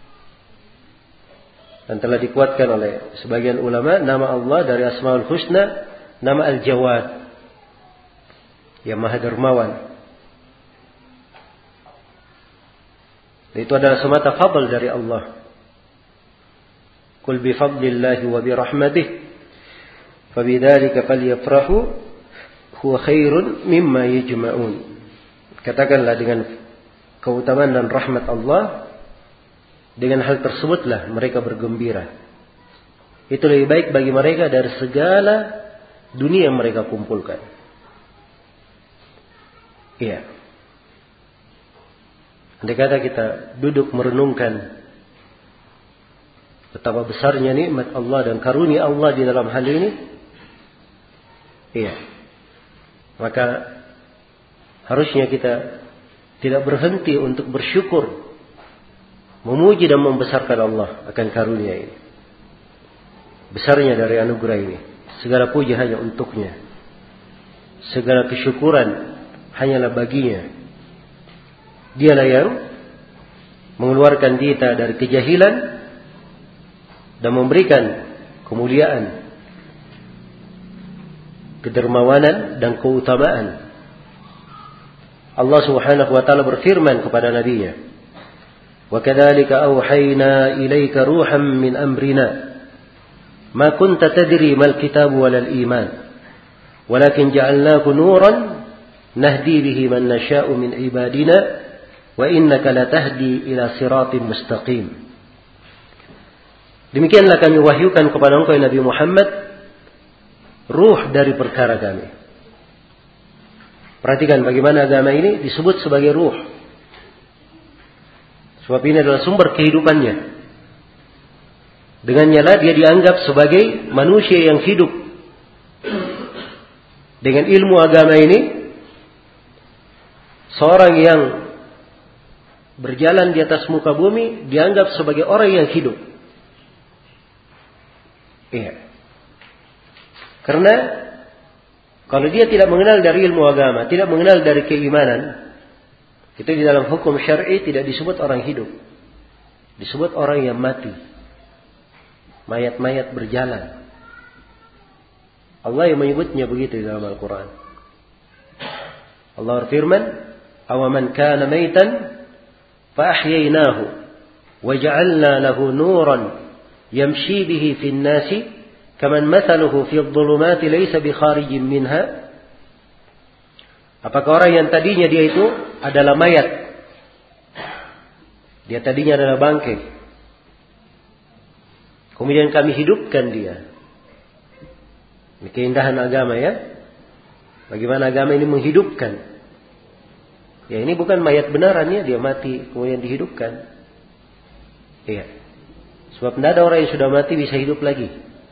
Dan telah dikuatkan oleh sebagian ulama nama Allah dari Asmaul Husna, nama Al-Jawad, yang Maha Dermawan. Itu adalah semata fadl dari Allah. Qul bi fadlillahi wa bi rahmatihi fabidzalika falyafrahu huwa khairun mimma yajma'un. Katakanlah, dengan keutamaan dan rahmat Allah, dengan hal tersebutlah mereka bergembira. Itu lebih baik bagi mereka dari segala dunia yang mereka kumpulkan. Iya. Andai kata kita duduk merenungkan betapa besarnya nikmat Allah dan karunia Allah di dalam hal ini, iya, maka harusnya kita tidak berhenti untuk bersyukur, memuji dan membesarkan Allah akan karunia ini. Besarnya dari anugerah ini, segala puji hanya untuknya, segala kesyukuran hanyalah baginya. Dialah yang mengeluarkan kita dari kejahilan dan memberikan kemuliaan, kedermawanan dan keutamaan. Allah Subhanahu wa taala berfirman kepada nabinya, "Wa kadzalika auhayna ilaika ruhan min amrina ma kunta tadri mal kitab walal iman walakin ja'alnahu nuran nahdi bihi man nasha'u min ibadina wa innaka latahdi ila siratim mustaqim." Demikianlah kami wahyukan kepada engkau Nabi Muhammad ruh dari perkara kami. Perhatikan bagaimana agama ini disebut sebagai ruh. Sebab ini adalah sumber kehidupannya. Dengannya lah dia dianggap sebagai manusia yang hidup. Dengan ilmu agama ini, seorang yang berjalan di atas muka bumi dianggap sebagai orang yang hidup. Iya. Karena kalau dia tidak mengenal dari ilmu agama, tidak mengenal dari keimanan, Itu di dalam hukum syar'i tidak disebut orang hidup. Disebut orang yang mati. Mayat-mayat berjalan. Allah yang menyebutnya begitu di dalam Al-Quran. Allah berfirman, "Awaman kana maitan fa ahyaynahu wa ja'alna lahu nuran yamshi bihi fin nasi kaman mathaluhu fi adh-dhulumati laysa bi kharijin minha." Apakah orang yang tadinya dia itu adalah mayat? Dia tadinya adalah bangkai. Kemudian kami hidupkan dia. Ini keindahan agama ya. Bagaimana agama ini menghidupkan. Ya ini bukan mayat benaran ya. Dia mati kemudian dihidupkan. Iya. Sebab tidak ada orang yang sudah mati bisa hidup lagi.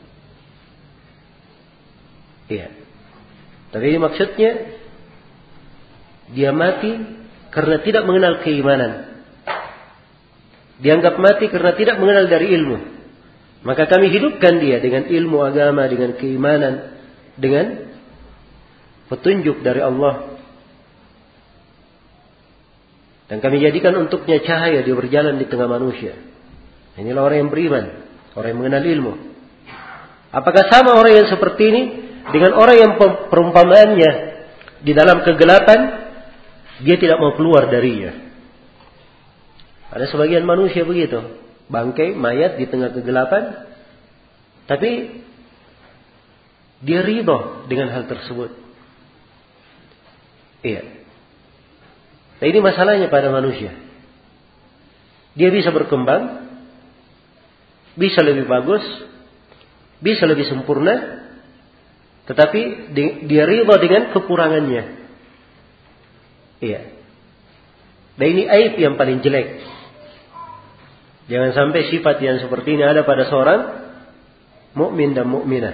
Iya. Tapi ini maksudnya dia mati karena tidak mengenal keimanan. Dianggap mati karena tidak mengenal dari ilmu. Maka kami hidupkan dia dengan ilmu agama, dengan keimanan, dengan petunjuk dari Allah. Dan kami jadikan untuknya cahaya, dia berjalan di tengah manusia. Inilah orang yang beriman, orang yang mengenal ilmu. Apakah sama orang yang seperti ini dengan orang yang perumpamaannya di dalam kegelapan, dia tidak mau keluar darinya? Ada sebagian manusia begitu, bangkai, mayat di tengah kegelapan, tapi dia ridho dengan hal tersebut. Iya. Nah ini masalahnya pada manusia. Dia bisa berkembang, bisa lebih bagus, bisa lebih sempurna, tetapi dia ridho dengan kekurangannya. Iya. Dan ini aib yang paling jelek. Jangan sampai sifat yang seperti ini ada pada seorang mukmin dan mukminah.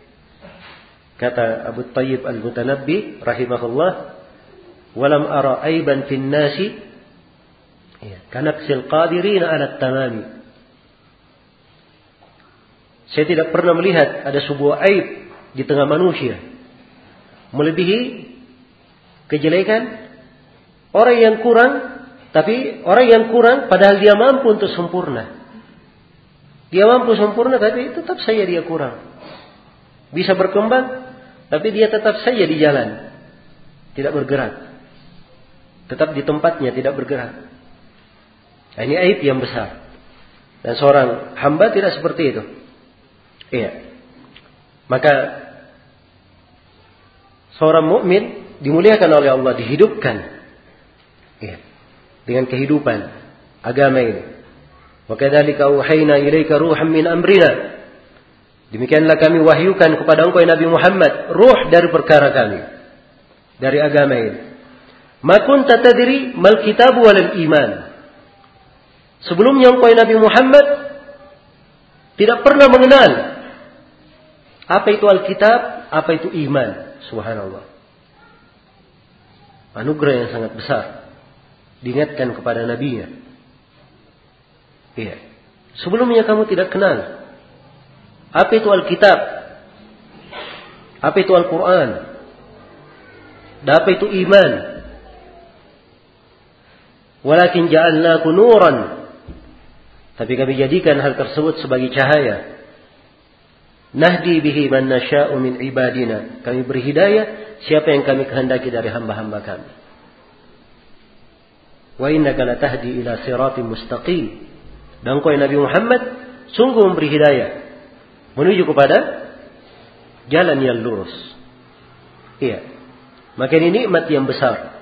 Kata Abu Thayyib Al-Mutanabbi rahimahullah, "Walam ara aiban fin nasi kanaksil qadirina 'ala tamami." Saya tidak pernah melihat ada sebuah aib di tengah manusia melebihi kejelekan orang yang kurang. Tapi orang yang kurang padahal dia mampu untuk sempurna. Dia mampu sempurna tapi tetap saja dia kurang. Bisa berkembang tapi dia tetap saja di jalan. Tidak bergerak. Tetap di tempatnya tidak bergerak. Nah, ini aib yang besar. Dan seorang hamba tidak seperti itu. Iya. Maka seorang mukmin dimuliakan oleh Allah, dihidupkan. Iya. Dengan kehidupan agama ini. Wa kadzalika auhayna ilaika ruhan min amrina. Demikianlah kami wahyukan kepada engkau Nabi Muhammad ruh dari perkara kami, dari agama ini. Ma kunta tadri mal kitab wal iman. Sebelumnya engkau Nabi Muhammad tidak pernah mengenal apa itu Alkitab, apa itu iman. Subhanallah. Anugerah yang sangat besar. Diingatkan kepada nabinya. Iya. Sebelumnya kamu tidak kenal apa itu Alkitab, apa itu Al-Quran, dan apa itu iman. Walakin ja'alnaku nuran. Tapi kami jadikan hal tersebut sebagai cahaya. Nahdi bihi man nasha'u min ibadina. Kami beri hidayah siapa yang kami kehendaki dari hamba-hamba kami. Wa innaka latahdi ila siratin mustaqim. Dan engkau Nabi Muhammad sungguh memberi hidayah menuju kepada jalan yang lurus. Iya. Maka ini nikmat yang besar.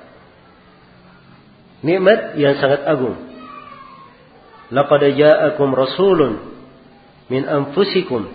Nikmat yang sangat agung. Laqad ja'akum rasulun min anfusikum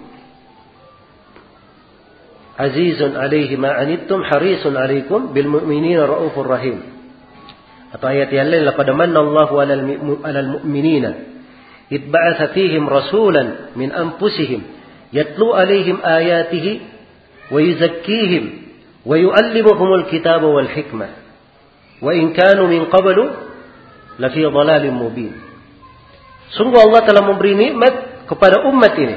azizun 'alaihi ma 'anittum harisun 'alaikum bil mu'minina raufur rahim. Atau ayat yang lain, laqad manna Allahu 'alal mu'minina id ba'atsa fihim rasulan min anfusihim yatlu 'alaihim ayatihi wa yuzakkihim wa yu'allimuhumul kitaba wal hikmah wa in kanu min qablu lafi dhalalin mubin. Sungguh Allah telah memberi nikmat kepada umat ini.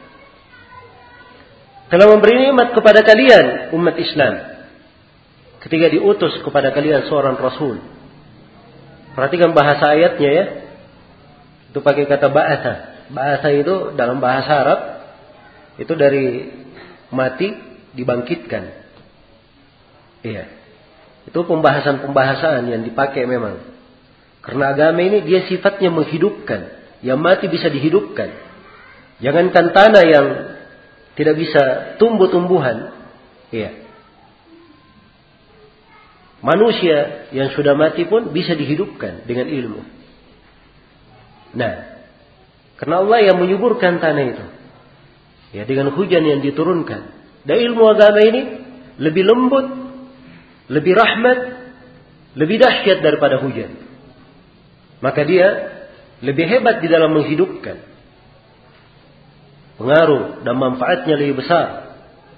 Telah memberi nikmat kepada kalian umat Islam ketika diutus kepada kalian seorang rasul Perhatikan bahasa ayatnya ya. Itu pakai kata ba'atha. Ba'atha itu dalam bahasa Arab itu dari mati dibangkitkan. Iya. Itu pembahasan-pembahasan yang dipakai memang. Karena agama ini dia sifatnya menghidupkan. Yang mati bisa dihidupkan. Jangankan tanah yang tidak bisa tumbuh-tumbuhan. Iya. Manusia yang sudah mati pun bisa dihidupkan dengan ilmu. Nah, karena Allah yang menyuburkan tanah itu. Ya, dengan hujan yang diturunkan. Dan ilmu agama ini lebih lembut, lebih rahmat, lebih dahsyat daripada hujan. Maka dia lebih hebat di dalam menghidupkan. Pengaruh dan manfaatnya lebih besar.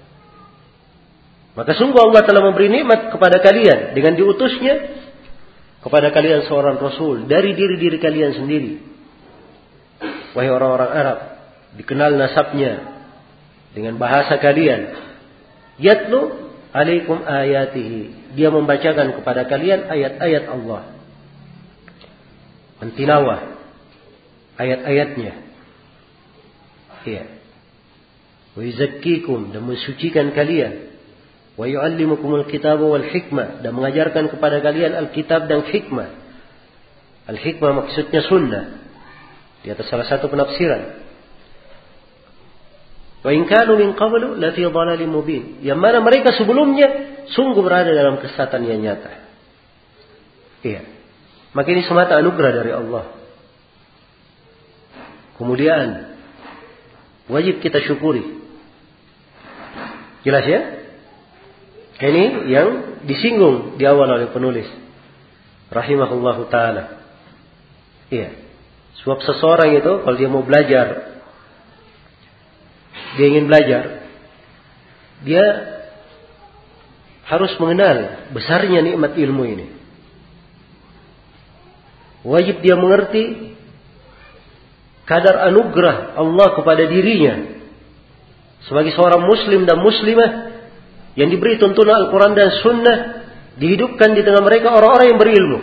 Maka sungguh Allah telah memberi nikmat kepada kalian dengan diutusnya kepada kalian seorang Rasul dari diri-diri kalian sendiri. Wahai orang-orang Arab, dikenal nasabnya dengan bahasa kalian. Yatlu alaikum ayatihi. Dia membacakan kepada kalian ayat-ayat Allah. Mentilawah ayat-ayatnya. Iya. Wa yuzakkikum, dan mensucikan kalian. Wa yu'allimukumul kitaba wal hikmah, dan mengajarkan kepada kalian Alkitab dan hikmah. Al-hikmah maksudnya sunnah. Di atas salah satu penafsiran. Wa in kanu min qablu la fi dhalalin mubin. Yang mana mereka sebelumnya sungguh berada dalam kesesatan yang nyata. Iya. Maka ini semata anugerah dari Allah. Kemudian wajib kita syukuri. Jelas ya? Ini yang disinggung di awal oleh penulis rahimahullahu taala. Iya. Sebab seseorang itu kalau dia mau belajar, dia ingin belajar, dia harus mengenal besarnya nikmat ilmu ini. Wajib dia mengerti kadar anugerah Allah kepada dirinya sebagai seorang muslim dan muslimah yang diberi tuntunan Al-Quran dan Sunnah, dihidupkan di tengah mereka orang-orang yang berilmu.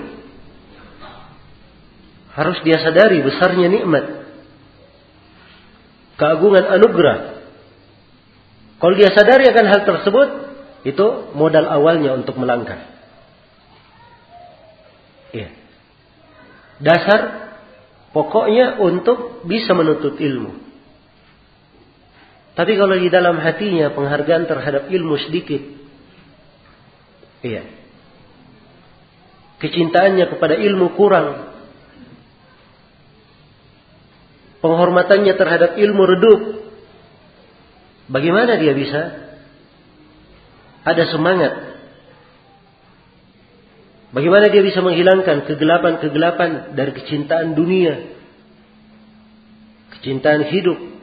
Harus dia sadari besarnya nikmat, keagungan anugerah. Kalau dia sadari akan hal tersebut, itu modal awalnya untuk melangkah. Iya. Dasar pokoknya untuk bisa menuntut ilmu. Tapi kalau di dalam hatinya penghargaan terhadap ilmu sedikit, iya, kecintaannya kepada ilmu kurang, penghormatannya terhadap ilmu redup, bagaimana dia bisa ada semangat? Bagaimana dia bisa menghilangkan kegelapan-kegelapan dari kecintaan dunia, kecintaan hidup,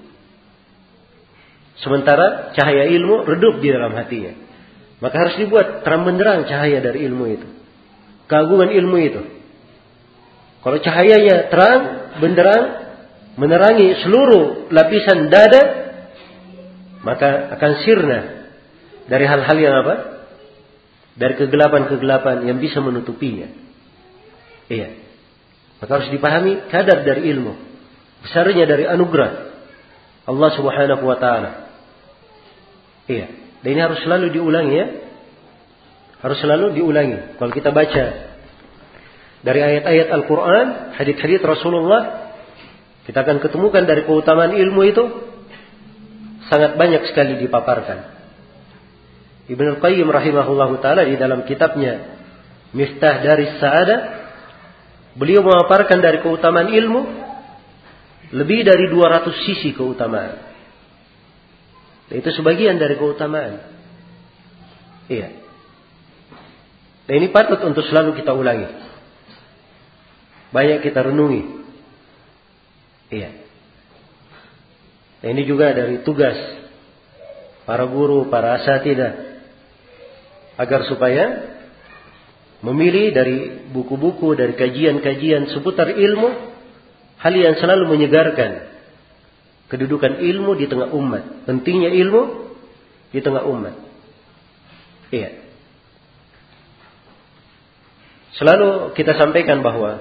sementara cahaya ilmu redup di dalam hatinya? Maka harus dibuat terang benderang cahaya dari ilmu itu, keagungan ilmu itu. Kalau cahayanya terang benderang menerangi seluruh lapisan dada, maka akan sirna dari hal-hal yang apa? Dari kegelapan-kegelapan yang bisa menutupinya. Iya. Maka harus dipahami kadar dari ilmu, besarnya dari anugerah Allah Subhanahu wa taala. Iya. Dan ini harus selalu diulangi ya. Harus selalu diulangi. Kalau kita baca dari ayat-ayat Al-Quran, hadits-hadits Rasulullah, kita akan ketemukan dari keutamaan ilmu itu sangat banyak sekali dipaparkan. Ibnu Al-Qayyim rahimahullahu taala di dalam kitabnya Miftah Daris Sa'adah, beliau memaparkan dari keutamaan ilmu lebih dari dua ratus sisi keutamaan. Itu sebagian dari keutamaan. Iya. Dan ini patut untuk selalu kita ulangi. Banyak kita renungi. Iya. Dan ini juga dari tugas para guru, para asatidzah, agar supaya memilih dari buku-buku, dari kajian-kajian seputar ilmu, hal yang selalu menyegarkan kedudukan ilmu di tengah umat, pentingnya ilmu di tengah umat. Iya. Selalu kita sampaikan bahwa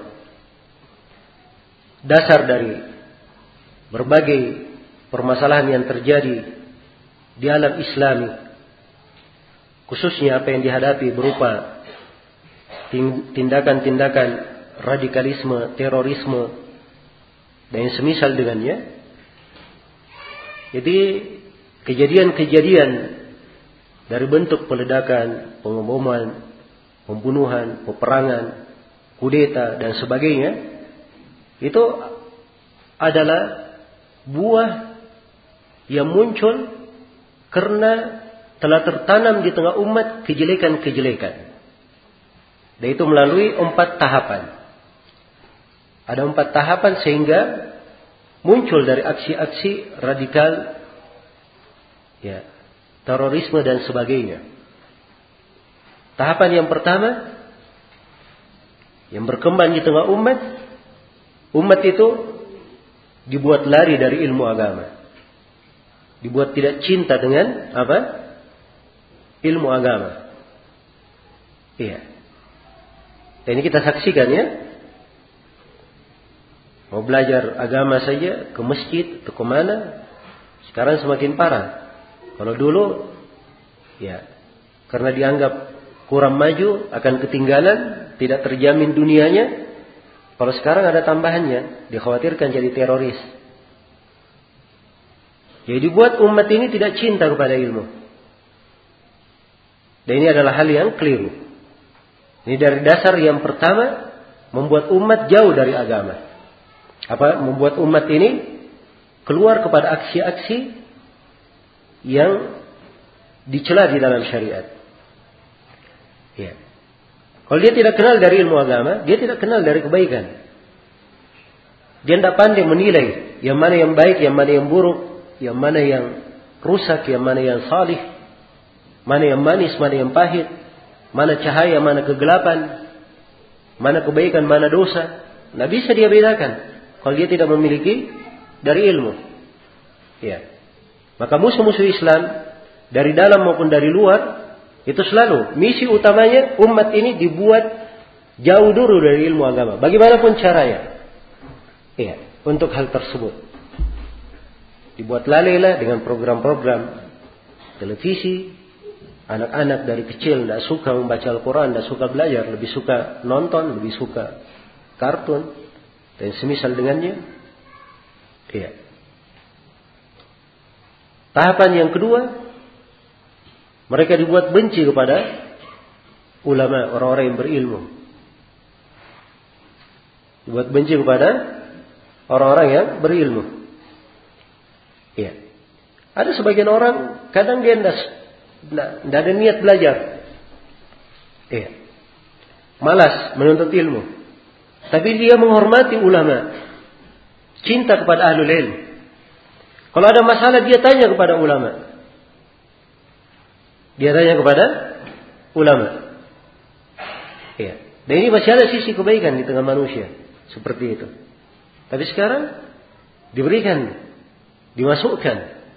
dasar dari berbagai permasalahan yang terjadi di alam Islami, khususnya apa yang dihadapi berupa tindakan-tindakan radikalisme, terorisme, dan yang semisal dengannya. Jadi kejadian-kejadian dari bentuk peledakan, pengeboman, pembunuhan, peperangan, kudeta dan sebagainya, itu adalah buah yang muncul karena telah tertanam di tengah umat kejelekan-kejelekan. Dan itu melalui empat tahapan. Ada empat tahapan sehingga muncul dari aksi-aksi radikal, ya, terorisme dan sebagainya. Tahapan yang pertama yang berkembang di tengah umat, umat itu dibuat lari dari ilmu agama. Dibuat tidak cinta dengan apa? Ilmu agama. Iya. Dan ini kita saksikan ya. Mau belajar agama saja ke masjid atau ke mana, sekarang semakin parah. Kalau dulu ya karena dianggap kurang maju, akan ketinggalan, tidak terjamin dunianya. Kalau sekarang ada tambahannya, dikhawatirkan jadi teroris. Jadi dibuat umat ini tidak cinta kepada ilmu. Dan ini adalah hal yang keliru. Ini dari dasar yang pertama, membuat umat jauh dari agama. Apa? Membuat umat ini keluar kepada aksi-aksi yang dicela di dalam syariat. Ya. Kalau dia tidak kenal dari ilmu agama, dia tidak kenal dari kebaikan. Dia tidak pandai menilai yang mana yang baik, yang mana yang buruk, yang mana yang rusak, yang mana yang salih, mana yang manis, mana yang pahit, mana cahaya, mana kegelapan, mana kebaikan, mana dosa. Tidak bisa dia bedakan kalau dia tidak memiliki dari ilmu. Ya. Maka musuh-musuh Islam dari dalam maupun dari luar, itu selalu misi utamanya umat ini dibuat jauh dulu dari ilmu agama. Bagaimanapun caranya. Iya, untuk hal tersebut. Dibuat lalailah dengan program-program televisi. Anak-anak dari kecil tidak suka membaca Al-Quran, tidak suka belajar, lebih suka nonton, lebih suka kartun dan semisal dengannya. Iya. Tahapan yang kedua, mereka dibuat benci kepada ulama, orang-orang yang berilmu. Dibuat benci kepada orang-orang yang berilmu. Iya. Ada sebagian orang, kadang dia tidak tidak ada niat belajar. Iya. Malas menuntut ilmu. Tapi dia menghormati ulama. Cinta kepada ahlul ilm. Kalau ada masalah dia tanya kepada ulama. Dia tanya kepada ulama. Ya. Dan ini masih ada sisi kebaikan di tengah manusia. Seperti itu. Tapi sekarang diberikan, dimasukkan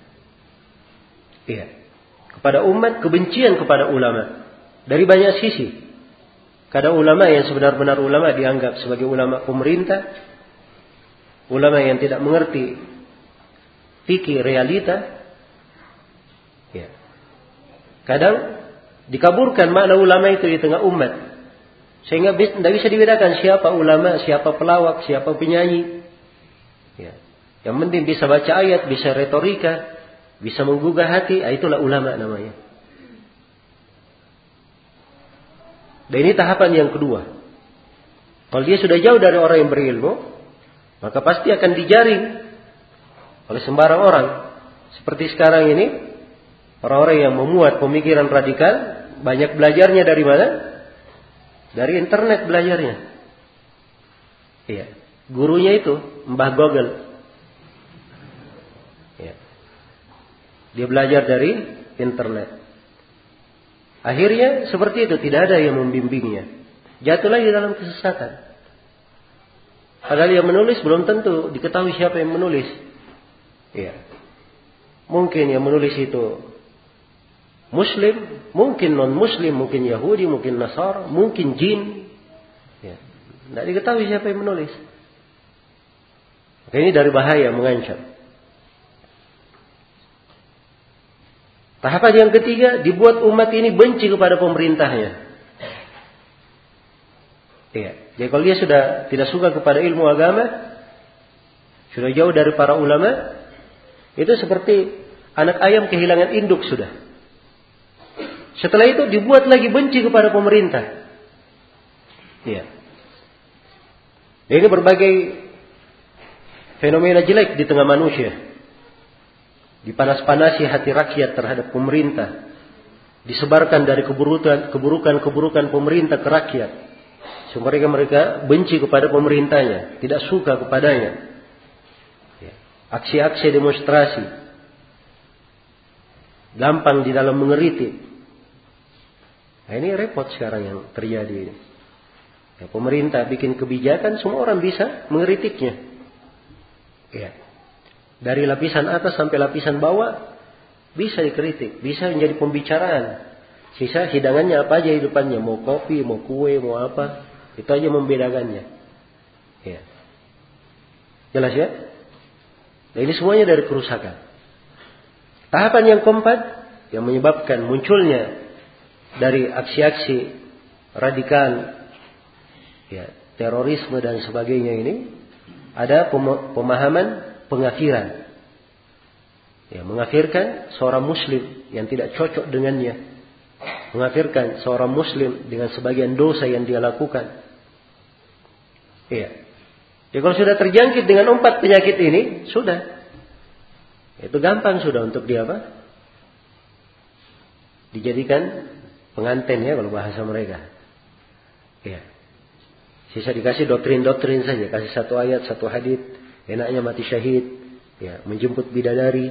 ya, kepada umat kebencian kepada ulama. Dari banyak sisi. Kadang ulama yang sebenar-benar ulama dianggap sebagai ulama pemerintah. Ulama yang tidak mengerti fikih realita. Ya. Kadang dikaburkan makna ulama itu di tengah umat. Sehingga tidak bisa dibedakan siapa ulama, siapa pelawak, siapa penyanyi. Ya. Yang penting bisa baca ayat, bisa retorika, bisa menggugah hati, itulah ulama namanya. Dan ini tahapan yang kedua. Kalau dia sudah jauh dari orang yang berilmu, maka pasti akan dijaring oleh sembarang orang. Seperti sekarang ini, orang-orang yang memuat pemikiran radikal, banyak belajarnya dari mana? Dari internet belajarnya. Iya. Gurunya itu Mbah Google. Iya. Dia belajar dari internet. Akhirnya seperti itu, tidak ada yang membimbingnya. Jatuh lagi dalam kesesatan. Padahal yang menulis belum tentu diketahui siapa yang menulis. Iya. Mungkin yang menulis itu Muslim, mungkin non-Muslim, mungkin Yahudi, mungkin Nasara, mungkin jin, Tidak diketahui siapa yang menulis. Maka ini dari bahaya, mengancam. Tahapan yang ketiga, dibuat umat ini benci kepada pemerintahnya. Iya. Jadi kalau dia sudah tidak suka kepada ilmu agama, sudah jauh dari para ulama, itu seperti anak ayam kehilangan induk sudah. Setelah itu dibuat lagi benci kepada pemerintah. Iya. Ini berbagai fenomena jelek di tengah manusia. Dipanas-panasi hati rakyat terhadap pemerintah. Disebarkan dari keburukan, keburukan-keburukan pemerintah ke rakyat. Sehingga mereka benci kepada pemerintahnya, tidak suka kepadanya. Ya. Aksi-aksi demonstrasi. Gampang di dalam mengeritik. Nah, ini repot sekarang yang terjadi ini. Ya, pemerintah bikin kebijakan, semua orang bisa mengeritiknya. Ya. Dari lapisan atas sampai lapisan bawah bisa dikritik, bisa menjadi pembicaraan. Sisa hidangannya apa aja di depannya, mau kopi, mau kue, mau apa, itu aja membedakannya. Ya. Jelas ya? Nah, ini semuanya dari kerusakan. Tahapan yang keempat yang menyebabkan munculnya dari aksi-aksi radikal, ya, terorisme dan sebagainya ini, ada pemahaman pengakhiran. Ya, mengafirkan seorang muslim yang tidak cocok dengannya. Mengafirkan seorang muslim dengan sebagian dosa yang dia lakukan. Iya. Jadi kalau sudah terjangkit dengan empat penyakit ini, sudah. Itu gampang sudah untuk dia apa? Dijadikan pengantin ya kalau bahasa mereka. Iya. Sisa dikasih doktrin-doktrin saja, kasih satu ayat, satu hadits, enaknya mati syahid, ya, menjemput bidadari.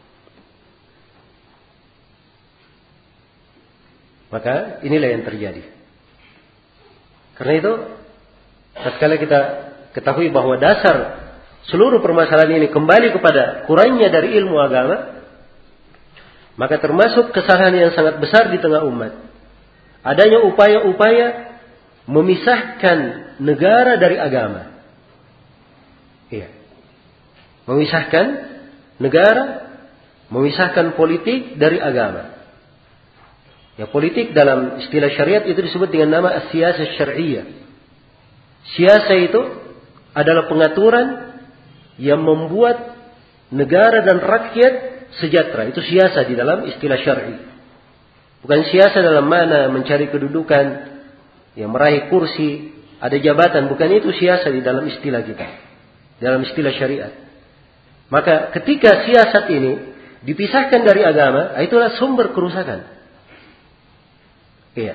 Maka inilah yang terjadi. Karena itu, tatkala kita ketahui bahwa dasar seluruh permasalahan ini kembali kepada kurangnya dari ilmu agama, maka termasuk kesalahan yang sangat besar di tengah umat. Adanya upaya-upaya memisahkan negara dari agama. Iya. Memisahkan negara, memisahkan politik dari agama. Ya, politik dalam istilah syariat itu disebut dengan nama as-siyasah syar'iyyah. Siasah itu adalah pengaturan yang membuat negara dan rakyat sejahtera. Itu siasah di dalam istilah syar'i. Bukan siasah dalam mana mencari kedudukan, yang meraih kursi, ada jabatan. Bukan itu siasah di dalam istilah kita, dalam istilah syariat. Maka ketika siasat ini dipisahkan dari agama, itulah sumber kerusakan. Iya.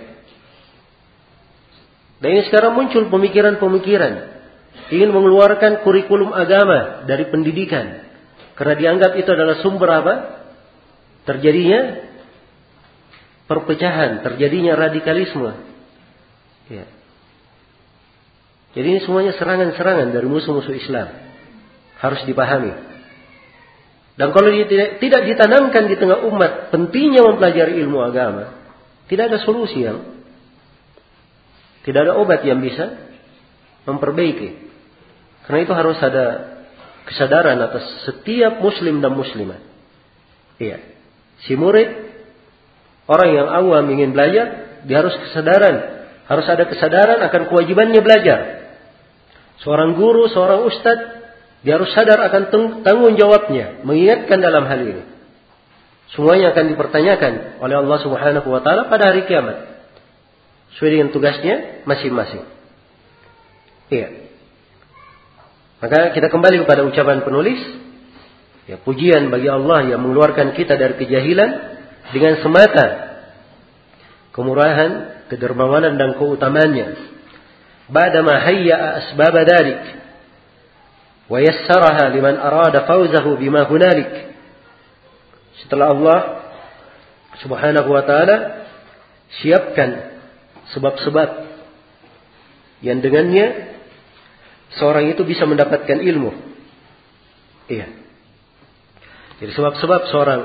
Dan ini sekarang muncul pemikiran-pemikiran ingin mengeluarkan kurikulum agama dari pendidikan, karena dianggap itu adalah sumber apa? Terjadinya perpecahan, terjadinya radikalisme. Ya. Jadi ini semuanya serangan-serangan dari musuh-musuh Islam. Harus dipahami. Dan kalau tidak, tidak ditanamkan di tengah umat pentingnya mempelajari ilmu agama, tidak ada solusi yang, tidak ada obat yang bisa memperbaiki. Karena itu harus ada kesadaran atas setiap muslim dan muslimah. Iya. Si murid, orang yang awam ingin belajar, dia harus kesadaran. Harus ada kesadaran akan kewajibannya belajar. Seorang guru, seorang ustadz, dia harus sadar akan tanggung jawabnya, mengingatkan dalam hal ini. Semuanya akan dipertanyakan oleh Allah Subhanahu wa taala pada hari kiamat. Sesuai dengan tugasnya masing-masing. Iya. Maka kita kembali kepada ucapan penulis. Ya, pujian bagi Allah yang mengeluarkan kita dari kejahilan dengan semata kemurahan, kedermawanan dan keutamaannya. Ba'dama hayya'a asbab dzalik wa yassaraha liman arada fawzahu bima hunalik. Setelah Allah Subhanahu wa taala siapkan sebab-sebab yang dengannya seorang itu bisa mendapatkan ilmu. Iya. Jadi sebab-sebab seorang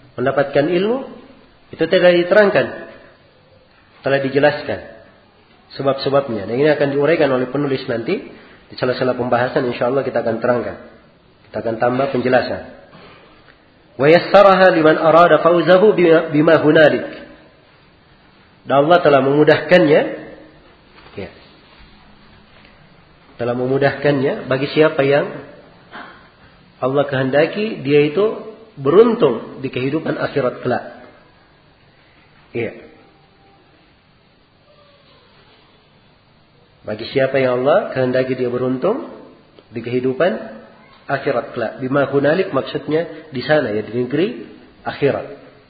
mendapatkan ilmu itu telah diterangkan, telah dijelaskan. sebab-sebabnya. Dan ini akan diuraikan oleh penulis nanti di sela-sela pembahasan, insyaallah kita akan terangkan. Kita akan tambah penjelasan. Wa yassaraha liman arada fawzahu bima hunalik. Dan Allah telah memudahkannya, ya, telah memudahkannya bagi siapa yang Allah kehendaki dia itu beruntung di kehidupan akhirat kelak. Iya. Bagi siapa yang Allah kehendaki dia beruntung di kehidupan akhirat kelak. Bima hunalik maksudnya di sana, ya, di negeri akhirat.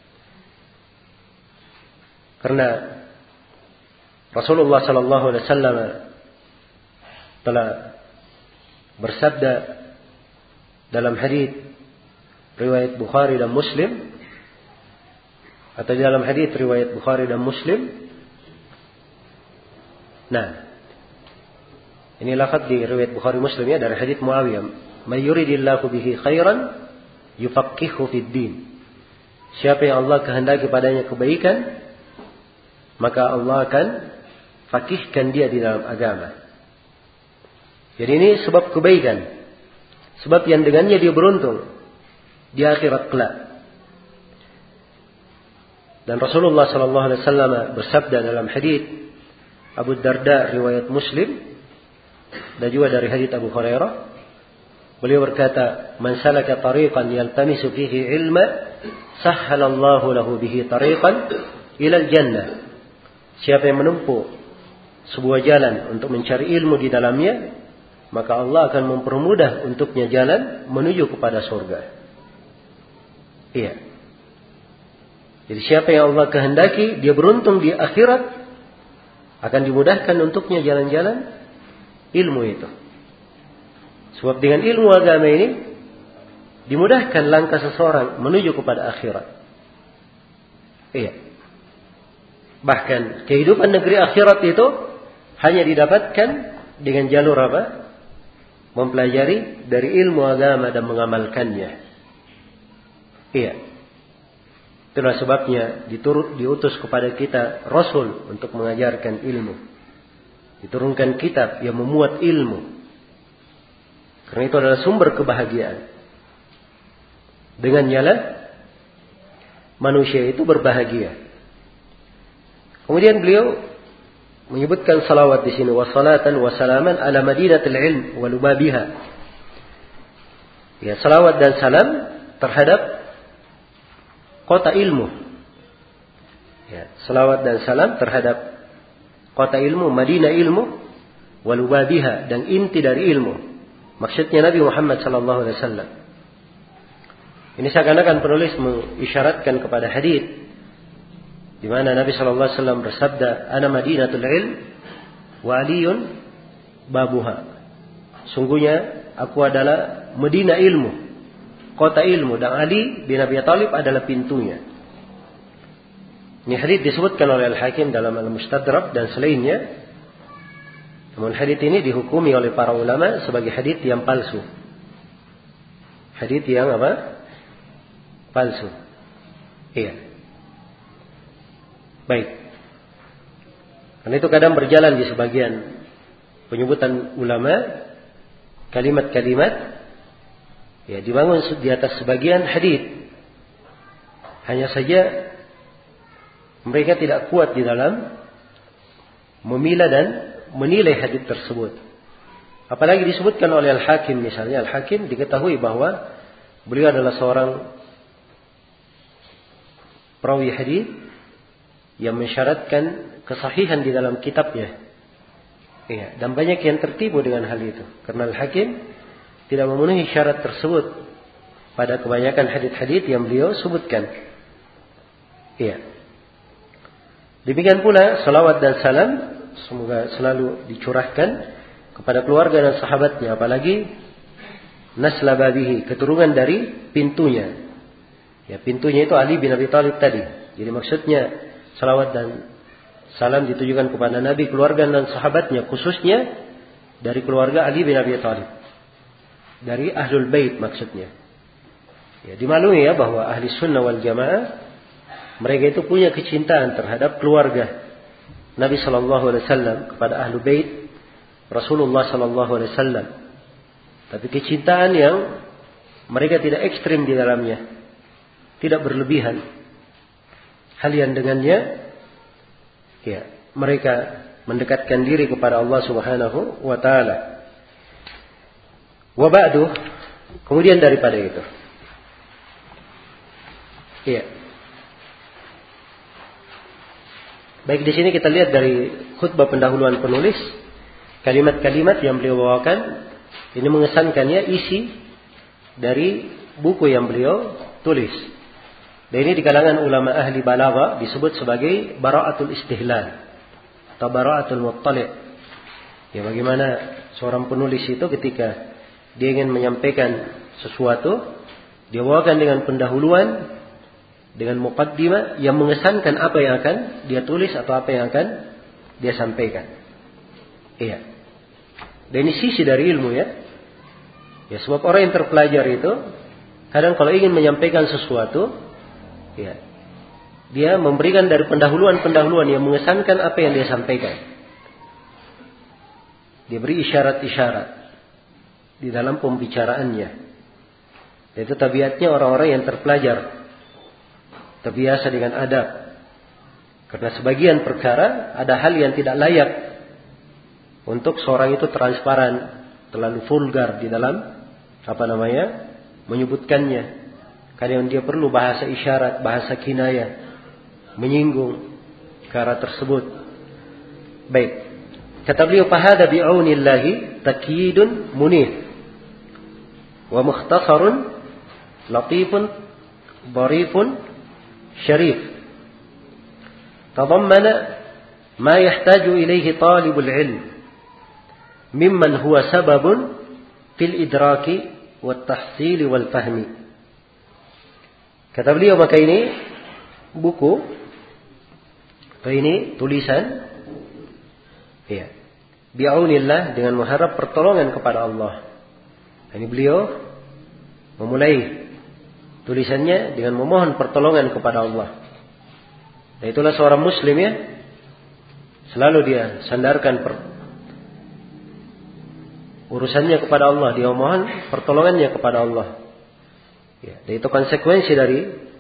Karena Rasulullah sallallahu alaihi wasallam telah bersabda dalam hadis riwayat Bukhari dan Muslim, atau dalam hadis riwayat Bukhari dan Muslim. Nah, ini lafaz di riwayat Bukhari Muslim, ya, dari hadis Muawiyah, "May yuridillahu bihi khairan yufaqqihhu fid din." Siapa yang Allah kehendaki padanya kebaikan, maka Allah akan fakihkan dia di dalam agama. Jadi ini sebab kebaikan, sebab yang dengannya dia beruntung di akhirat kelak. Dan Rasulullah sallallahu alaihi wasallam bersabda dalam hadis Abu Darda riwayat Muslim dan juga dari hadis Abu Hurairah, beliau berkata, "Man salaka tariqan yaltamisu fihi ilma, sahhalallahu lahu bihi tariqan ila al-jannah." Siapa yang menempuh sebuah jalan untuk mencari ilmu di dalamnya, maka Allah akan mempermudah untuknya jalan menuju kepada surga. Iya. Jadi siapa yang Allah kehendaki dia beruntung di akhirat, akan dimudahkan untuknya jalan-jalan ilmu itu. Sebab dengan ilmu agama ini dimudahkan langkah seseorang menuju kepada akhirat. Iya. Bahkan kehidupan negeri akhirat itu hanya didapatkan dengan jalur apa? Mempelajari dari ilmu agama dan mengamalkannya. Iya. Itulah sebabnya diturut diutus kepada kita Rasul untuk mengajarkan ilmu. Diturunkan kitab yang memuat ilmu. Karena itu adalah sumber kebahagiaan. Dengannya lah manusia itu berbahagia. Kemudian beliau menyebutkan salawat di sini, wassalatan wassalaman ala madinatil ilm wa lubabiha. Ya, salawat dan salam terhadap kota ilmu. Ya, salawat dan salam terhadap kota ilmu, Madinah ilmu, wa lubabiha, dan inti dari ilmu. Maksudnya Nabi Muhammad sallallahu alaihi wasallam. Ini seakan-akan penulis mengisyaratkan kepada hadis di mana Nabi sallallahu alaihi wasallam bersabda, "Ana Madinatul ilm wa Aliyun babuha." Sungguhnya aku adalah Madinah ilmu, kota ilmu, dan Ali bin Abi Thalib adalah pintunya. Ini hadis disebutkan oleh Al-Hakim dalam Al-Mustadrak dan selainnya. Namun hadis ini dihukumi oleh para ulama sebagai hadis yang palsu. Hadis yang apa? Palsu. Iya. Baik. Karena itu kadang berjalan di sebagian penyebutan ulama kalimat-kalimat, ya, dibangun di atas sebagian hadis. Hanya saja mereka tidak kuat di dalam memilah dan menilai hadis tersebut. Apalagi disebutkan oleh Al-Hakim misalnya. Al-Hakim diketahui bahwa beliau adalah seorang perawi hadis yang mensyaratkan kesahihan di dalam kitabnya. Iya, dan banyak yang tertipu dengan hal itu. Karena Al-Hakim tidak memenuhi syarat tersebut pada kebanyakan hadis-hadis yang beliau sebutkan. Iya. Demikian pula salawat dan salam semoga selalu dicurahkan kepada keluarga dan sahabatnya, apalagi nasla babihi, keturunan dari pintunya. Ya, pintunya itu Ali bin Abi Thalib tadi. Jadi maksudnya salawat dan salam ditujukan kepada Nabi, keluarga dan sahabatnya, khususnya dari keluarga Ali bin Abi Thalib. Dari Ahlul Bait maksudnya. Ya, dimaklumi ya bahwa ahli sunnah wal jamaah mereka itu punya kecintaan terhadap keluarga. Nabi Shallallahu Alaihi Wasallam kepada ahlu bait Rasulullah Shallallahu Alaihi Wasallam. Tapi kecintaan yang mereka tidak ekstrim di dalamnya, tidak berlebihan. Hal yang dengannya, ya, mereka mendekatkan diri kepada Allah Subhanahu wa Ta'ala. Wa ba'du, kemudian daripada itu, iya. Baik, di sini kita lihat dari khutbah pendahuluan penulis, kalimat-kalimat yang beliau bawakan ini mengesankannya isi dari buku yang beliau tulis. Dan ini di kalangan ulama ahli balagha disebut sebagai bara'atul istihlal atau bara'atul muttali'. Ya, bagaimana seorang penulis itu ketika dia ingin menyampaikan sesuatu, dia bawakan dengan pendahuluan, dengan muqaddimah yang mengesankan apa yang akan dia tulis atau apa yang akan dia sampaikan. Iya. Dan ini sisi dari ilmu, ya. Ya, sebab orang yang terpelajar itu kadang kalau ingin menyampaikan sesuatu, ya, dia memberikan dari pendahuluan-pendahuluan yang mengesankan apa yang dia sampaikan. Dia beri isyarat-isyarat di dalam pembicaraannya. Itu tabiatnya orang-orang yang terpelajar, terbiasa dengan adab. Karena sebagian perkara ada hal yang tidak layak untuk seorang itu transparan, terlalu vulgar di dalam apa namanya menyebutkannya. Kadang dia perlu bahasa isyarat, bahasa kinayah, menyinggung ke arah tersebut. Baik, kata beliau, fahada bi'aunillahi takyidun munir wa mukhtasarun latifun dharifun syarif tadammana ma yahtaju ilaihi talibul ilm mimman huwa sababun fil idraki wat tahsil wal fahmi. Kata beliau, maka ini buku atau ini tulisan, ya, bi'aunillah, dengan mengharap pertolongan kepada Allah. Ini beliau memulai tulisannya dengan memohon pertolongan kepada Allah. Dan itulah seorang muslim, ya, selalu dia sandarkan per, urusannya kepada Allah, dia memohon pertolongannya kepada Allah. Ya, dan itu konsekuensi dari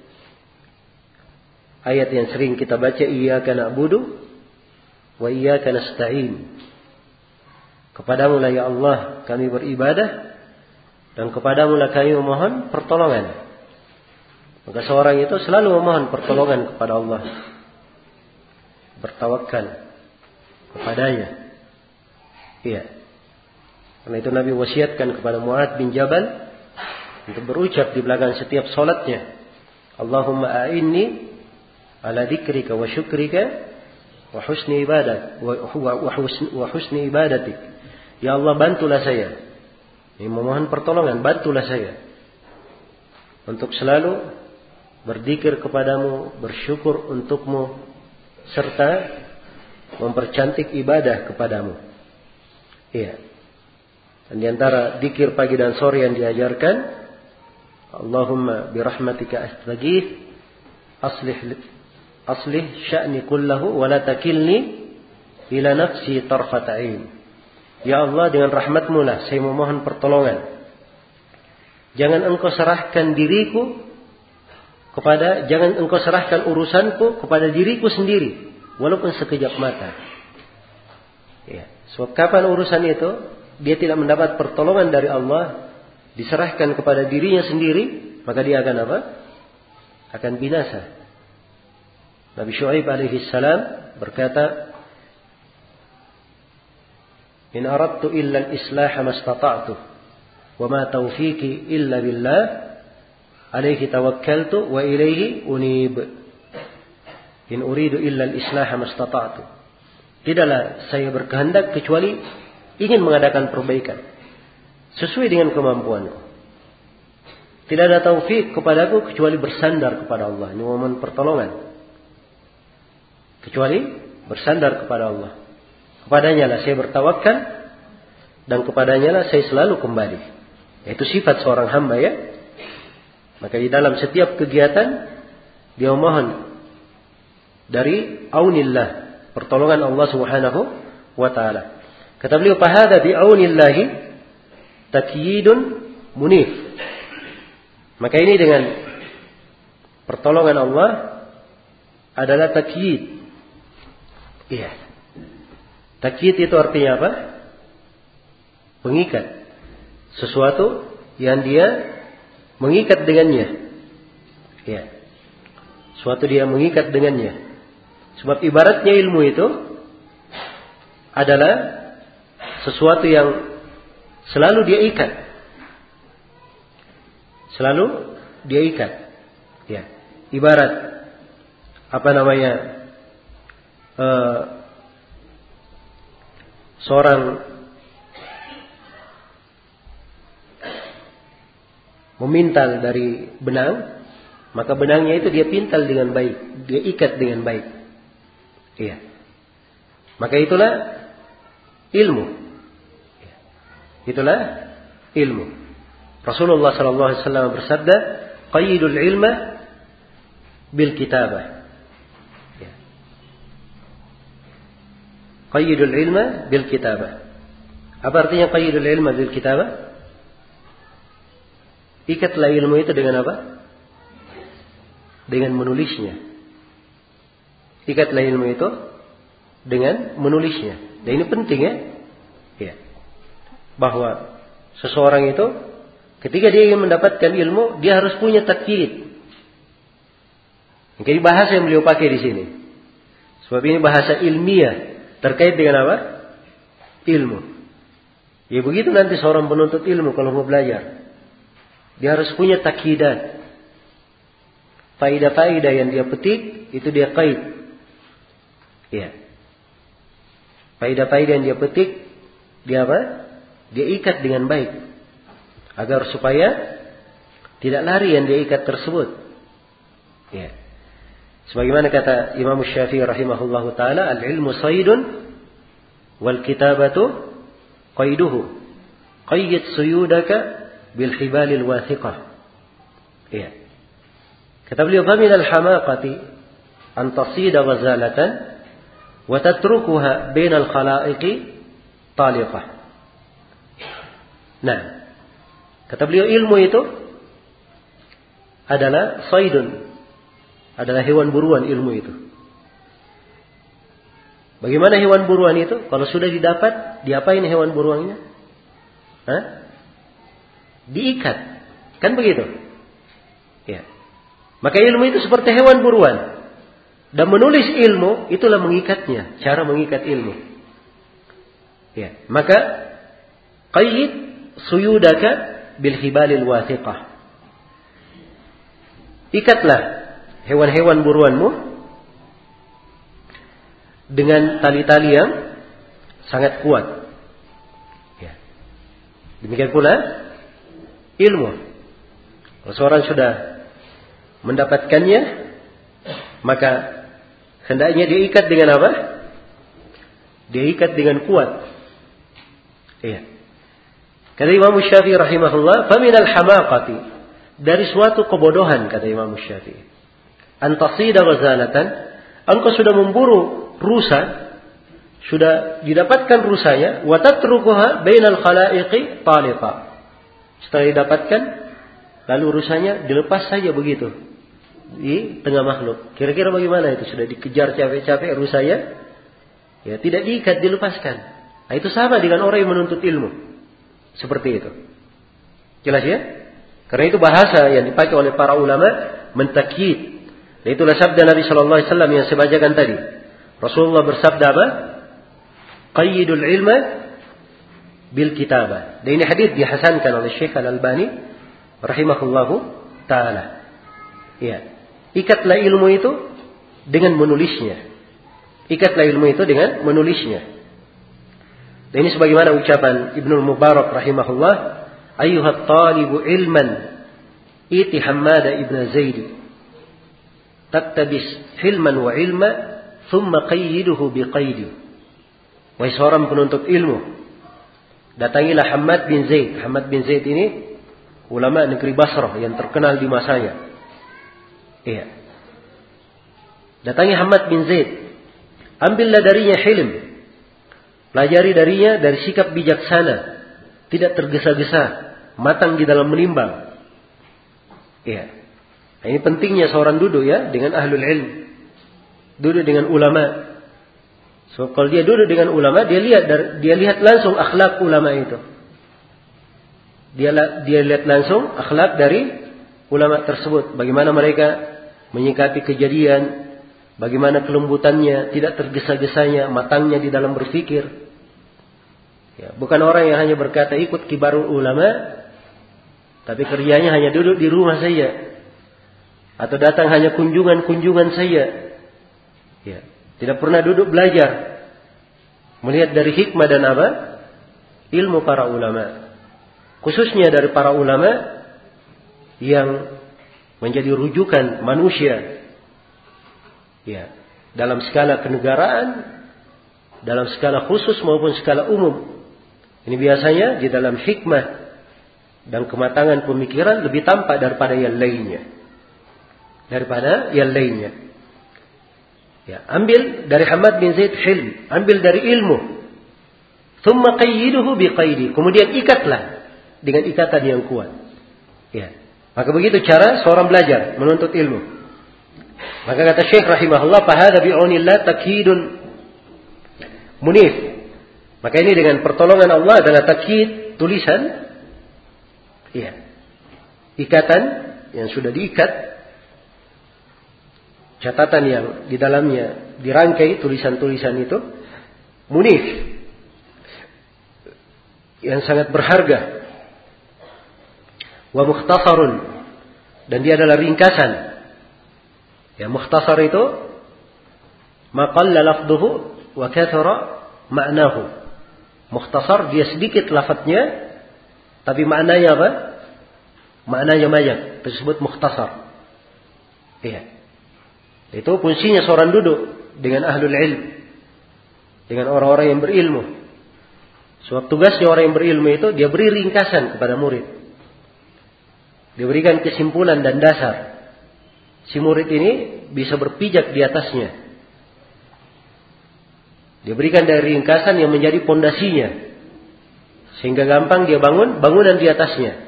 ayat yang sering kita baca, iyyaka na'budu wa iyyaka nasta'in. Kepadamu lah ya Allah kami beribadah, dan kepadamu lah kami memohon pertolongan. Maka seorang itu selalu memohon pertolongan kepada Allah, bertawakal kepadanya. Iya. Karena itu Nabi wasiatkan kepada Mu'adz bin Jabal untuk berucap di belakang setiap salatnya, Allahumma a'inni ala dzikrika wa syukrika wa husni ibadat wa husni, wa husni ibadatik. Ya Allah, bantulah saya. Ini memohon pertolongan, bantulah saya untuk selalu berzikir kepadamu, bersyukur untukmu, serta mempercantik ibadah kepadamu. Iya. Dan di antara zikir pagi dan sore yang diajarkan, Allahumma birahmatika astaghith aslih aslih sya'ni kullahu wa la takilni ila nafsi tarfat ain. Ya Allah, dengan rahmatmu lah saya memohon pertolongan. Jangan engkau serahkan diriku kepada, jangan engkau serahkan urusanku kepada diriku sendiri, walaupun sekejap mata. Ya, sebab kapan urusan itu dia tidak mendapat pertolongan dari Allah, diserahkan kepada dirinya sendiri, maka dia akan apa? Akan binasa. Nabi Syuaib alaihi salam berkata, in aradtu illa al-islah mastata'tu wa ma taufiqi illa billah alaihi tawakkaltu wa ilaihi unib. In uridu illa al-islah mastata'tu. Tidaklah saya berkehendak kecuali ingin mengadakan perbaikan sesuai dengan kemampuanku. Tidak ada taufik kepadaku kecuali bersandar kepada Allah. Ini momen pertolongan. Kecuali bersandar kepada Allah. Kepadanya lah saya bertawakal, dan kepadanya lah saya selalu kembali. Itu sifat seorang hamba, ya. Maka di dalam setiap kegiatan dia mohon dari aunillah, pertolongan Allah Subhanahu wa taala. Kata beliau, "Fahadha bi'aunillahi takyidun munif." Maka ini dengan pertolongan Allah adalah takyid. Iya. Takyid itu artinya apa? Mengikat. Sesuatu yang dia mengikat dengannya. Ya. Suatu dia mengikat dengannya. Sebab ibaratnya ilmu itu adalah sesuatu yang selalu dia ikat. Selalu dia ikat. Ya. Ibarat apa namanya? Uh, seorang memintal dari benang, maka benangnya itu dia pintal dengan baik, dia ikat dengan baik. Iya. Maka itulah ilmu. Itulah ilmu. Rasulullah sallallahu alaihi wasallam bersabda, "Qayyidul ilma bil kitabah." Ya. Qayyidul ilma bil kitabah. Apa artinya qayyidul ilma bil kitabah? Ikatlah ilmu itu dengan apa? Dengan menulisnya. Ikatlah ilmu itu dengan menulisnya. Dan ini penting ya. Ya. Bahwa seseorang itu ketika dia ingin mendapatkan ilmu, dia harus punya takyid. Jadi bahasa yang beliau pakai di sini. Sebab ini bahasa ilmiah terkait dengan apa? Ilmu. Ya begitu nanti seorang penuntut ilmu kalau mau belajar. Dia harus punya takyidat. Faidah-faidah yang dia petik, itu dia qaid. Ya. Faidah-faidah yang dia petik, dia apa? Dia ikat dengan baik. Agar supaya tidak lari yang dia ikat tersebut. Ya. Sebagaimana kata Imam Syafi'i rahimahullahu ta'ala, al-ilmu saydun wal kitabatu qayduhu. Qayyid suyudaka bil hibalil wathiqah. Iya. Kata beliau, "Famin al-hamaqati an tasida ghazalatan wa tatrukuha bainal khalaiqi taliqah." Nah, kata beliau ilmu itu adalah saydun, adalah hewan buruan ilmu itu. Bagaimana hewan buruan itu? Kalau sudah didapat, diapain hewan buruannya? Hah? Diikat. Kan begitu? Ya. Maka ilmu itu seperti hewan buruan. Dan menulis ilmu, itulah mengikatnya. Cara mengikat ilmu. Ya. Maka, qayyid suyudaka bil hibalil wathiqah. Ikatlah hewan-hewan buruanmu dengan tali-tali yang sangat kuat. Ya. Demikian pula ilmu. Kalau seorang sudah mendapatkannya, maka hendaknya diikat dengan apa? Diikat dengan kuat. Iya. Kata Imam Syafi'i rahimahullah, "Faminal hamaqati," dari suatu kebodohan, kata Imam Syafi'i, "antasida ghazalatan," engkau sudah memburu rusa, sudah didapatkan rusanya, wa tatrukuha bainal khalaiqi taliqa. Setelah didapatkan, lalu rusanya dilepas saja begitu di tengah makhluk. Kira-kira bagaimana itu? Sudah dikejar capek-capek rusanya, ya tidak diikat, dilepaskan. Nah, itu sama dengan orang yang menuntut ilmu. Seperti itu. Jelas ya? Karena itu bahasa yang dipakai oleh para ulama mentakyid. Dan itulah sabda Nabi Sallallahu Alaihi Wasallam yang saya bacakan tadi. Rasulullah bersabda apa? Qayyidul ilma bil kitabah. Dan ini hadis dihasankan oleh Syekh Al-Albani rahimahullahu taala. Ya. Ikatlah ilmu itu dengan menulisnya. Ikatlah ilmu itu dengan menulisnya. Dan ini sebagaimana ucapan Ibnu Mubarak rahimahullah, "Ayyuhat talibu ilman iti Hammad ibn Zaid. Taktabis hilman wa ilma thumma qayyiduhu biqaidi." Wahai seorang penuntut ilmu, datangilah Hammad bin Zaid. Hammad bin Zaid ini ulama negeri Basrah yang terkenal di masanya. Iya. Datangi Hammad bin Zaid. Ambillah darinya hilm. Pelajari darinya dari sikap bijaksana, tidak tergesa-gesa, matang di dalam menimbang. Ya. Nah, ini pentingnya seorang duduk ya dengan ahlul ilm. Duduk dengan ulama. So kalau dia duduk dengan ulama, dia lihat dia lihat langsung akhlak ulama itu. Dia dia lihat langsung akhlak dari ulama tersebut, bagaimana mereka menyikapi kejadian, bagaimana kelembutannya, tidak tergesa-gesanya, matangnya di dalam berpikir. Ya, bukan orang yang hanya berkata ikut kibarul ulama, tapi kerjanya hanya duduk di rumah saja, atau datang hanya kunjungan-kunjungan saja. Ya, tidak pernah duduk belajar, melihat dari hikmah dan apa? Ilmu para ulama. Khususnya dari para ulama yang menjadi rujukan manusia. Ya, dalam skala kenegaraan, dalam skala khusus maupun skala umum. Ini biasanya di dalam hikmah dan kematangan pemikiran lebih tampak daripada yang lainnya. Daripada yang lainnya. Ya, ambil dari Hamad bin Zaid hilm, ambil dari ilmu. Thumma qayyiduhu biqaidi. Kemudian ikatlah dengan ikatan yang kuat. Ya. Maka begitu cara seorang belajar menuntut ilmu. Maka kata Syekh rahimahullah, fahadha bi'aunillah takyidun munif. Maka ini dengan pertolongan Allah adalah takyid, tulisan, ya, ikatan yang sudah diikat, catatan yang di dalamnya dirangkai tulisan-tulisan itu, munif, yang sangat berharga, wa mukhtasarun, dan dia adalah ringkasan. Ya, mukhtasar itu maqalla lafduhu wa kathara ma'nahu. Mukhtasar dia sedikit lafadznya, tapi maknanya apa? Maknanya banyak. Tersebut mukhtasar. Iya. Itu fungsinya seorang duduk dengan ahlul ilm, dengan orang-orang yang berilmu. Sebab tugasnya orang yang berilmu itu dia beri ringkasan kepada murid. Dia berikan kesimpulan dan dasar. Si murid ini bisa berpijak di atasnya. Dia berikan dari ringkasan yang menjadi pondasinya, sehingga gampang dia bangun bangunan di atasnya.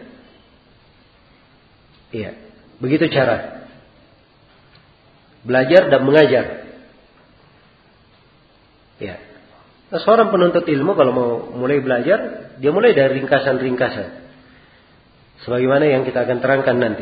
Iya, begitu cara belajar dan mengajar. Iya. Nah, seorang penuntut ilmu kalau mau mulai belajar, dia mulai dari ringkasan-ringkasan, sebagaimana yang kita akan terangkan nanti.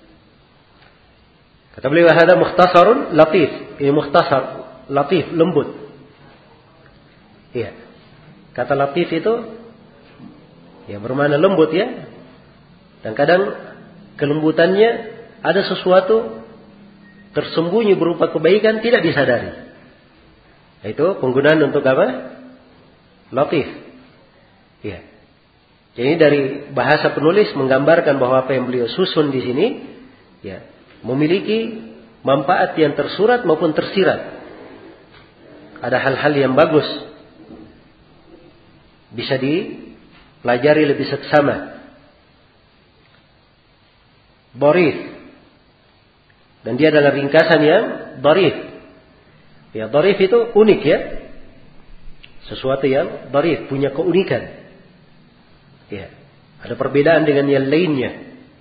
Kata beliau, hada mukhtasarun latif. Ini mukhtasar, latif, lembut. Iya. Kata latif itu ya bermakna lembut ya. Dan kadang kelembutannya ada sesuatu tersembunyi berupa kebaikan tidak disadari. Itu penggunaan untuk apa? Latif. Iya. Jadi dari bahasa penulis menggambarkan bahwa apa yang beliau susun di sini ya memiliki manfaat yang tersurat maupun tersirat. Ada hal-hal yang bagus, bisa dipelajari lebih seksama. Dharif, dan dia adalah ringkasan yang dharif. Ya, dharif itu unik ya, sesuatu yang dharif, punya keunikan. Ya, ada perbedaan dengan yang lainnya.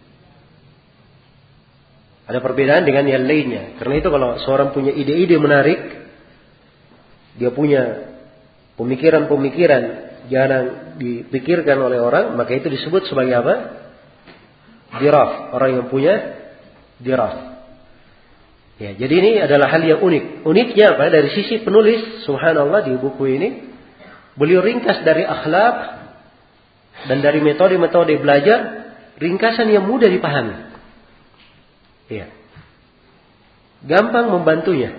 Ada perbedaan dengan yang lainnya. Karena itu kalau seorang punya ide-ide menarik, dia punya pemikiran-pemikiran jarang dipikirkan oleh orang, maka itu disebut sebagai apa? Diraf. Orang yang punya diraf. Ya, jadi ini adalah hal yang unik. Uniknya apa? Dari sisi penulis, subhanallah, di buku ini beliau ringkas dari akhlak dan dari metode-metode belajar, ringkasan yang mudah dipahami. Ya. Gampang membantunya.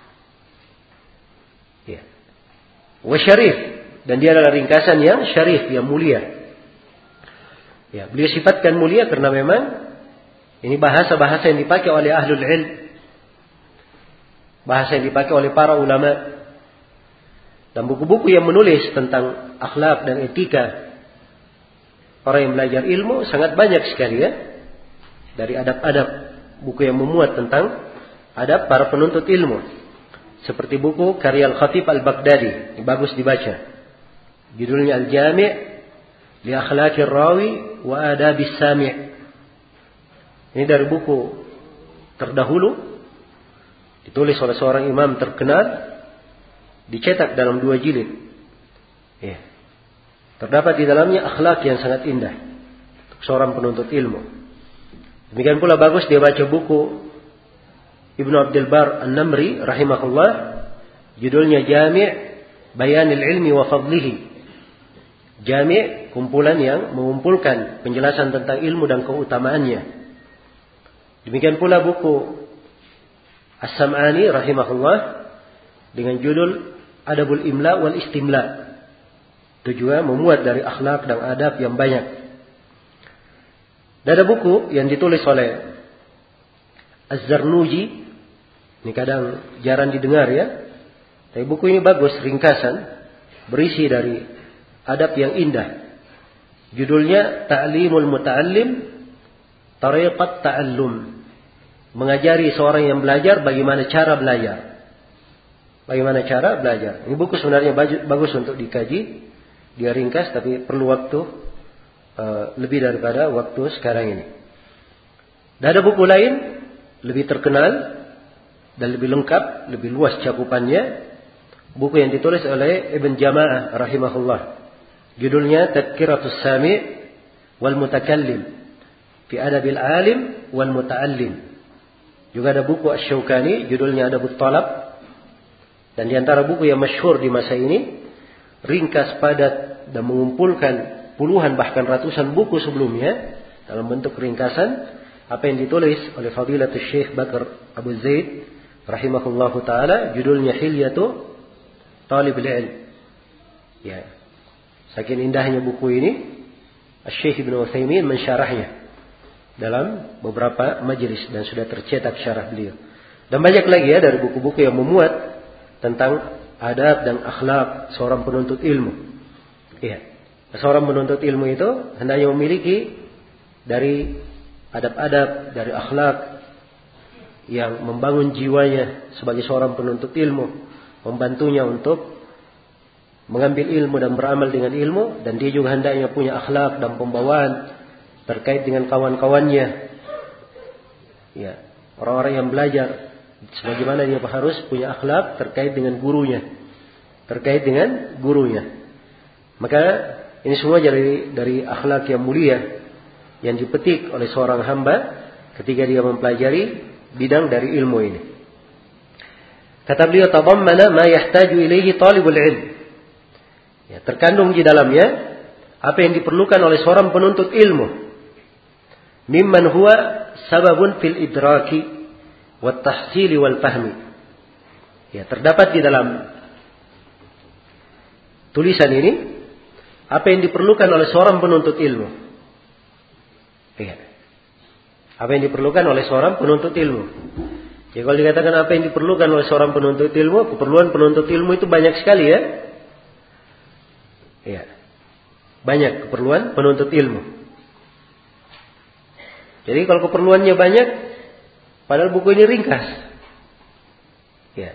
Ya. Wa syarif. Dan dia adalah ringkasan yang syarif, yang mulia. Ya, beliau sifatkan mulia karena memang ini bahasa-bahasa yang dipakai oleh ahlul ilm, bahasa yang dipakai oleh para ulama. Dan buku-buku yang menulis tentang akhlak dan etika orang yang belajar ilmu sangat banyak sekali ya. Dari adab-adab, buku yang memuat tentang adab para penuntut ilmu. Seperti buku karya Al-Khatib Al-Baghdadi, bagus dibaca. Judulnya Al-Jami' li Akhlaqir Rawi wa Adabis Sami'. Ini dari buku terdahulu, ditulis oleh seorang imam terkenal, dicetak dalam dua jilid. Ya. Terdapat di dalamnya akhlak yang sangat indah untuk seorang penuntut ilmu. Demikian pula bagus dia baca buku Ibnu Abdul Bar An-Namri rahimahullah, judulnya Jami' Bayanil Ilmi wa Fadlihi. Jami', kumpulan yang mengumpulkan penjelasan tentang ilmu dan keutamaannya. Demikian pula buku As-Sam'ani rahimahullah dengan judul Adabul Imla wal Istimla. Itu juga memuat dari akhlak dan adab yang banyak. Dan ada buku yang ditulis oleh Az-Zarnuji. Ini kadang jarang didengar ya. Tapi buku ini bagus, ringkasan, berisi dari adab yang indah. Judulnya Ta'limul Muta'allim Tariqat Ta'allum. Mengajari seorang yang belajar bagaimana cara belajar. Bagaimana cara belajar. Ini buku sebenarnya bagus untuk dikaji. Dia ringkas tapi perlu waktu uh, lebih daripada waktu sekarang ini. Dan ada buku lain lebih terkenal dan lebih lengkap, lebih luas cakupannya, buku yang ditulis oleh Ibn Jama'ah rahimahullah. Judulnya Tadhkiratus Sami' wal Mutakallim fi Adabil Alim wal Muta'allim. Juga ada buku Asy-Syaukani, judulnya Adabut Talab. Dan di antara buku yang masyhur di masa ini, ringkas, padat, dan mengumpulkan puluhan bahkan ratusan buku sebelumnya dalam bentuk ringkasan, apa yang ditulis oleh Fadilatul Syekh Bakar Abu Zaid rahimahullahu taala, judulnya Hilyatu Talibul Ilm. Ya. Saking indahnya buku ini, Syekh Ibnu Utsaimin mensyarahnya dalam beberapa majelis dan sudah tercetak syarah beliau. Dan banyak lagi ya dari buku-buku yang memuat tentang adab dan akhlak seorang penuntut ilmu. Iya. Seorang penuntut ilmu itu hendaknya memiliki dari adab-adab, dari akhlak yang membangun jiwanya sebagai seorang penuntut ilmu, membantunya untuk mengambil ilmu dan beramal dengan ilmu, dan dia juga hendaknya punya akhlak dan pembawaan terkait dengan kawan-kawannya. Ya, orang-orang yang belajar, sebagaimana dia harus punya akhlak terkait dengan gurunya, terkait dengan gurunya. Maka ini semua dari dari akhlak yang mulia yang dipetik oleh seorang hamba ketika dia mempelajari bidang dari ilmu ini. Kata beliau, tadammana ma yahtaju ilaihi talibul ilm. Ya, terkandung di dalamnya apa yang diperlukan oleh seorang penuntut ilmu. Mimman huwa sababun fil idraki wat tahsili wal fahmi. Ya, terdapat di dalam tulisan ini apa yang diperlukan oleh seorang penuntut ilmu. Ya. Apa yang diperlukan oleh seorang penuntut ilmu. Ya, kalau dikatakan apa yang diperlukan oleh seorang penuntut ilmu, keperluan penuntut ilmu itu banyak sekali ya. Ya. Banyak keperluan penuntut ilmu. Jadi kalau keperluannya banyak, padahal buku ini ringkas. Ya.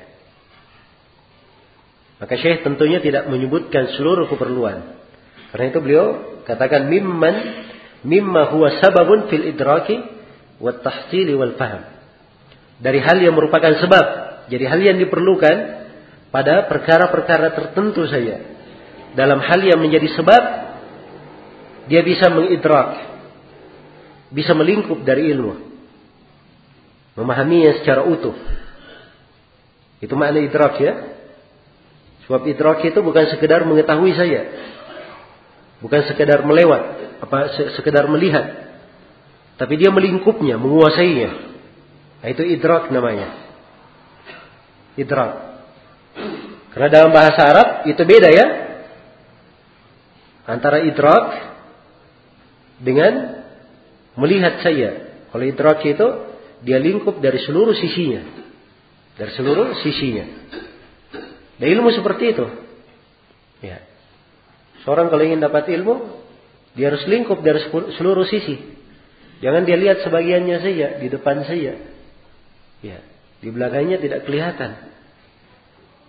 Maka Syekh tentunya tidak menyebutkan seluruh keperluan. Karena itu beliau katakan mimman mimma huwa sababun fil idraki wat tahsili wal fahm. Dari hal yang merupakan sebab, jadi hal yang diperlukan pada perkara-perkara tertentu saja. Dalam hal yang menjadi sebab, dia bisa mengidrak, bisa melingkup dari ilmu, memahaminya secara utuh. Itu makna idrak ya. Sebab idrak itu bukan sekedar mengetahui saja, bukan sekedar melewat, apa sekedar melihat, tapi dia melingkupnya, menguasainya. Nah, itu idrak namanya. Idrak. Karena dalam bahasa Arab itu beda ya, antara idrak dengan melihat saja. Kalau idrak itu dia lingkup dari seluruh sisinya, dari seluruh sisinya. Dan ilmu seperti itu. Ya. Seorang kalau ingin dapat ilmu, dia harus lingkup dari seluruh sisi. Jangan dia lihat sebagiannya saja, di depan saja. Ya, di belakangnya tidak kelihatan.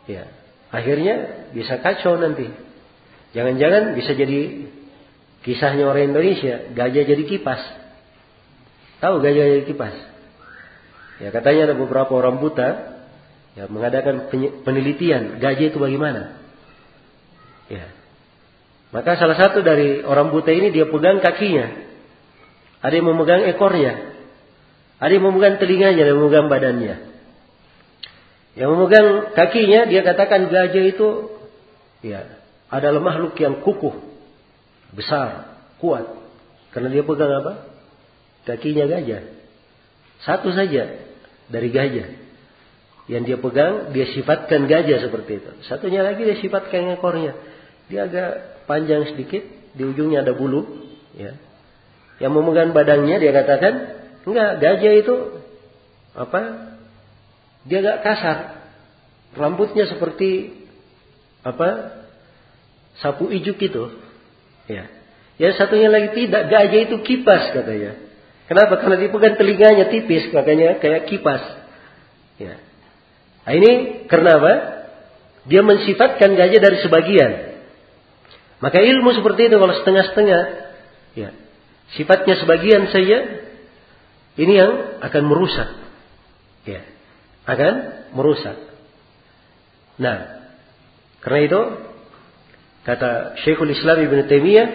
Ya, akhirnya bisa kacau nanti. Jangan-jangan bisa jadi kisahnya orang Indonesia, gajah jadi kipas. Tahu gajah jadi kipas? Ya, katanya ada beberapa orang buta ya mengadakan penelitian gajah itu bagaimana. Ya. Maka salah satu dari orang buta ini dia pegang kakinya. Ada yang memegang ekornya. Ada yang memegang telinganya dan memegang badannya. Yang memegang kakinya dia katakan gajah itu ya adalah makhluk yang kukuh, besar, kuat. Karena dia pegang apa? Kakinya gajah. Satu saja dari gajah. Yang dia pegang, dia sifatkan gajah seperti itu. Satunya lagi dia sifatkan ekornya. Dia agak panjang sedikit, di ujungnya ada bulu. Ya. Yang memegang badannya dia katakan, enggak, gajah itu apa? Dia agak kasar. Rambutnya seperti apa? Sapu ijuk itu. Ya. Yang satunya lagi tidak, gajah itu kipas katanya. Kenapa? Karena dipegang telinganya tipis, makanya kayak kipas. Ya. Nah, ini karena apa? Dia mensifatkan gajah dari sebagian. Maka ilmu seperti itu kalau setengah-setengah, ya, sifatnya sebagian saja, ini yang akan merusak. Ya, akan merusak. Nah, karena itu kata Syekhul Islam Ibn Taimiyah,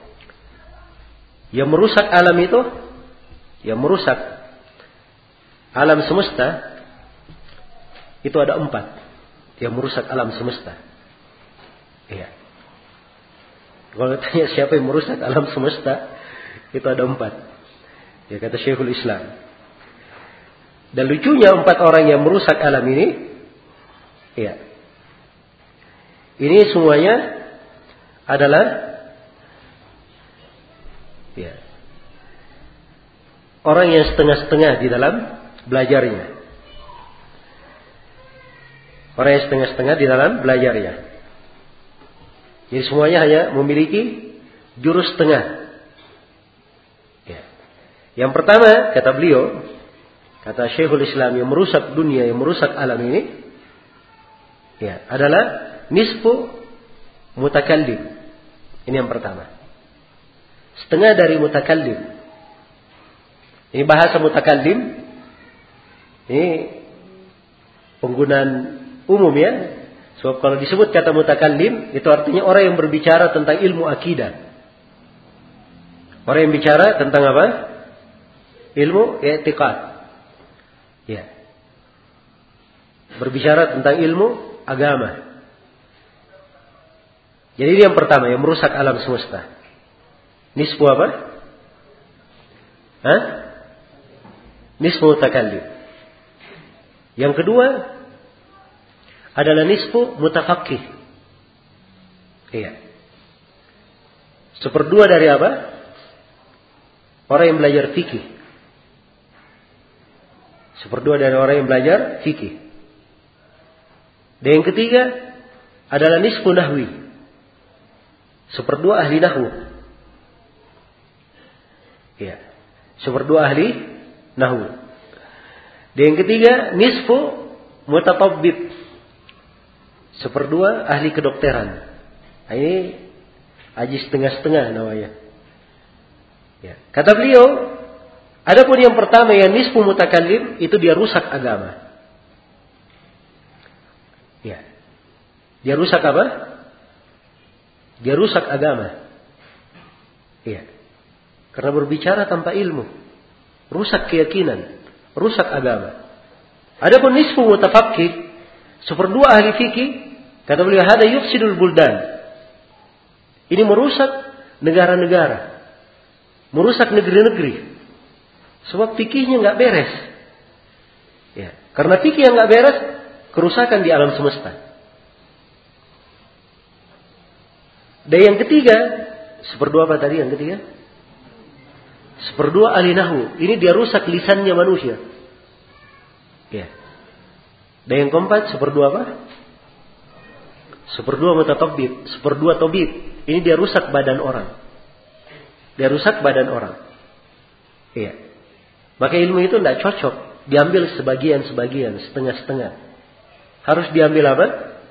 yang merusak alam itu, yang merusak alam semesta itu ada empat yang merusak alam semesta. Iya. Kalau tanya siapa yang merusak alam semesta, itu ada empat. Ya kata Syekhul Islam. Dan lucunya empat orang yang merusak alam ini, iya, ini semuanya adalah ya, orang yang setengah-setengah di dalam belajarnya. Orang yang setengah-setengah di dalam belajarnya. Jadi semuanya hanya memiliki jurus setengah. Ya. Yang pertama, kata beliau, kata Syekhul Islam, yang merusak dunia, yang merusak alam ini, ya, adalah nisfu mutakallim. Ini yang pertama. Setengah dari mutakallim. Ini bahasa mutakallim. Ini penggunaan umum ya. Sebab kalau disebut kata mutakallim, itu artinya orang yang berbicara tentang ilmu akidah. Orang yang bicara tentang apa? Ilmu i'tiqad. Ya. Berbicara tentang ilmu agama. Jadi ini yang pertama, yang merusak alam semesta. Nisfu apa? Hah? Nisfu mutakallim. Yang kedua adalah nisfu mutafaqqih. Iya. Seperdua dari apa? Orang yang belajar fikih. Seperdua dari orang yang belajar fikih. Dan yang ketiga adalah nisfu nahwi. Seperdua ahli nahwu. Iya. Seperdua ahli nahwu. Dan yang ketiga nisfu mutatabbib. Seperdua ahli kedokteran. Nah, ini aji setengah-setengah namanya. Ya. Kata beliau, adapun yang pertama yang nisfu mutakallim, itu dia rusak agama. Ya. Dia rusak apa? Dia rusak agama. Ya. Karena berbicara tanpa ilmu, rusak keyakinan, rusak agama. Adapun nisfu mutafaqqih, seperdua ahli fikih, kata beliau, hada yufsidul buldan. Ini merusak negara-negara, merusak negeri-negeri. Sebab fikihnya nggak beres. Ya, karena fikih yang nggak beres, kerusakan di alam semesta. Dan yang ketiga, seperdua apa tadi yang ketiga? Seperdua ahli nahwu. Ini dia rusak lisannya manusia. Ya. Dan yang keempat, seperdua apa? Seperdua mutatabbib, seperdua tabib. Ini dia rusak badan orang. Dia rusak badan orang. Iya. Maka ilmu itu tidak cocok diambil sebagian-sebagian, setengah-setengah. Harus diambil apa?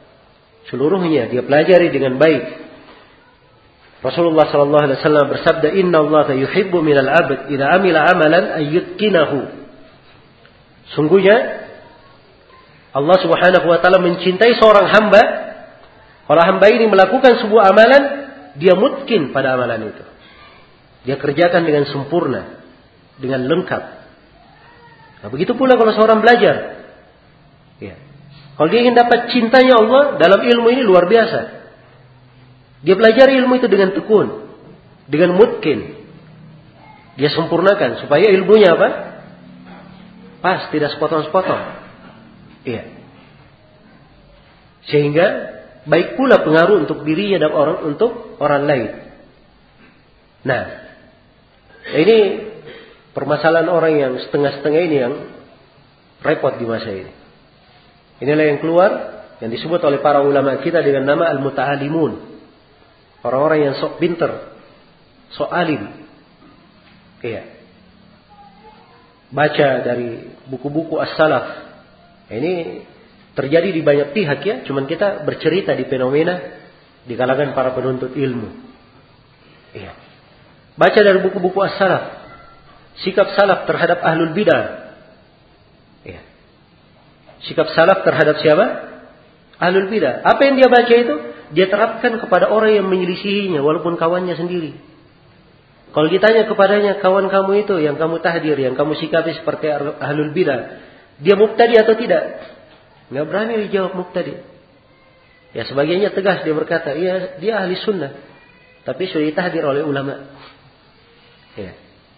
seluruhnya dia pelajari dengan baik. Rasulullah sallallahu alaihi wasallam bersabda, "Inna Allah yuhibbu minal 'abd idza amila 'amalan ayyutkinahu." Sungguhnya Allah Subhanahu wa taala mencintai seorang hamba kalau hamba ini melakukan sebuah amalan, dia mutkin pada amalan itu. Dia kerjakan dengan sempurna, dengan lengkap. Nah, begitu pula kalau seorang belajar. Ya. Kalau dia ingin dapat cintanya Allah dalam ilmu ini luar biasa. Dia pelajari ilmu itu dengan tekun, dengan mutkin. Dia sempurnakan supaya ilmunya apa? Pas, tidak sepotong-sepotong. Iya. Sehingga baik pula pengaruh untuk dirinya dan orang untuk orang lain. Nah, ini permasalahan orang yang setengah-setengah ini yang repot di masa ini. Inilah yang keluar yang disebut oleh para ulama kita dengan nama al-muta'alimun. Orang-orang yang sok pinter, sok alim. Iya. Baca dari buku-buku as-salaf. Ini terjadi di banyak pihak ya. Cuman kita bercerita di fenomena di kalangan para penuntut ilmu. Iya. Baca dari buku-buku as-salaf. Sikap salaf terhadap ahlul bidah. Iya. Sikap salaf terhadap siapa? Ahlul bidah. Apa yang dia baca itu? Dia terapkan kepada orang yang menyelisihinya walaupun kawannya sendiri. Kalau ditanya kepadanya, kawan kamu itu yang kamu tahdir, yang kamu sikapi seperti ahlul bidah, dia mubtadi atau tidak? Nggak berani dijawab mubtadi. Ya sebagiannya tegas dia berkata, iya dia ahli sunnah, tapi sudah ditahdir oleh ulama. Ya.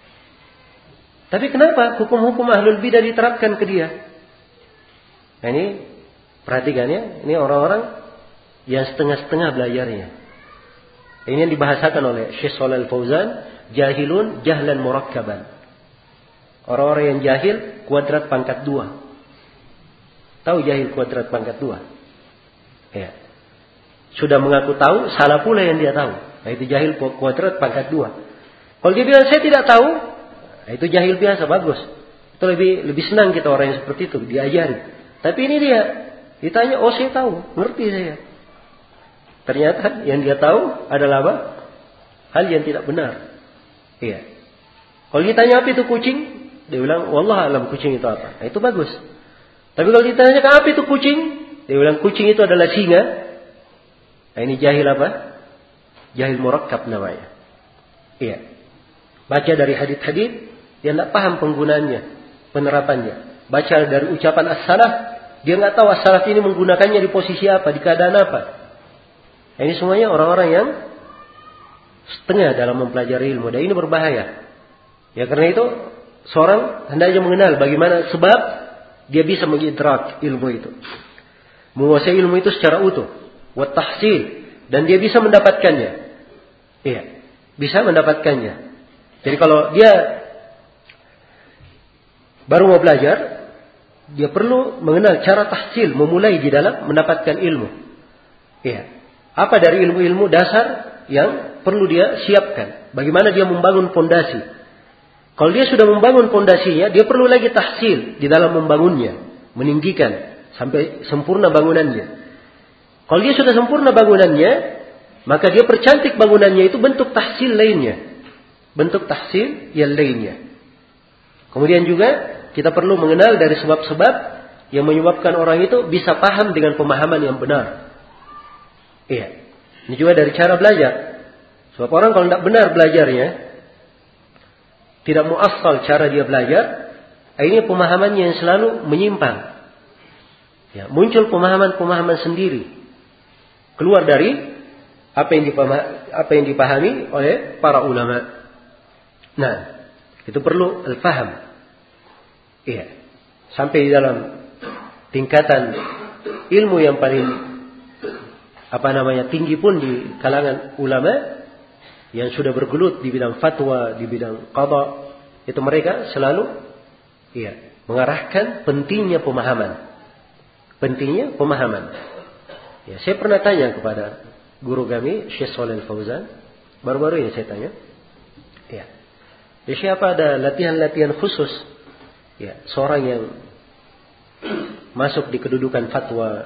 Tapi kenapa hukum-hukum ahlul bidah diterapkan ke dia? Nah ini perhatikan ya, ini orang-orang yang setengah-setengah belajarnya. Ini yang dibahasakan oleh Syekh Shalal Fauzan, jahilun jahlan murakkaban. Orang-orang yang jahil kuadrat pangkat dua. Tahu jahil kuadrat pangkat dua? Ya. Sudah mengaku tahu, salah pula yang dia tahu. Nah, itu jahil kuadrat pangkat dua. Kalau dia bilang saya tidak tahu, nah, itu jahil biasa, bagus. Itu lebih lebih senang kita orang yang seperti itu diajari. Tapi ini dia ditanya, oh saya tahu, ngerti saya. Ternyata yang dia tahu adalah apa? Hal yang tidak benar. Iya. Kalau ditanya apa itu kucing, dia bilang, wallah alam kucing itu apa. Nah, itu bagus. Tapi kalau ditanya apa itu kucing, dia bilang kucing itu adalah singa. Nah, ini jahil apa? Jahil murakkab namanya. Iya. Baca dari hadits-hadits, dia tidak paham penggunaannya, penerapannya. Baca dari ucapan as-salaf, dia nggak tahu as-salaf ini menggunakannya di posisi apa, di keadaan apa. Nah, ini semuanya orang-orang yang setengah dalam mempelajari ilmu. Dan ini berbahaya. Ya karena itu seorang hendaknya mengenal bagaimana sebab dia bisa mengidrak ilmu itu. Menguasai ilmu itu secara utuh. Wa tahsil. Dan dia bisa mendapatkannya. Iya. Bisa mendapatkannya. Jadi kalau dia baru mau belajar, dia perlu mengenal cara tahsil, memulai di dalam mendapatkan ilmu. Iya. Apa dari ilmu-ilmu dasar yang perlu dia siapkan? Bagaimana dia membangun fondasi? Kalau dia sudah membangun fondasinya, dia perlu lagi tahsil di dalam membangunnya, meninggikan sampai sempurna bangunannya. Kalau dia sudah sempurna bangunannya, maka dia percantik bangunannya itu bentuk tahsil lainnya, bentuk tahsil yang lainnya. Kemudian juga kita perlu mengenal dari sebab-sebab yang menyebabkan orang itu bisa paham dengan pemahaman yang benar. Iya. Ini juga dari cara belajar. Sebab orang kalau tidak benar belajarnya, tidak muassal cara dia belajar, akhirnya pemahamannya yang selalu menyimpang. Ya, muncul pemahaman-pemahaman sendiri. Keluar dari apa yang dipahami, apa yang dipahami oleh para ulama. Nah, itu perlu al-faham. Iya. Sampai di dalam tingkatan ilmu yang paling apa namanya tinggi pun di kalangan ulama yang sudah bergelut di bidang fatwa, di bidang qada, itu mereka selalu iya, mengarahkan pentingnya pemahaman. Pentingnya pemahaman. Ya, saya pernah tanya kepada guru kami, Syekh Shalal Fauzan, baru-baru ini saya tanya. Ya. Di siapa ada latihan-latihan khusus ya, seorang yang masuk di kedudukan fatwa,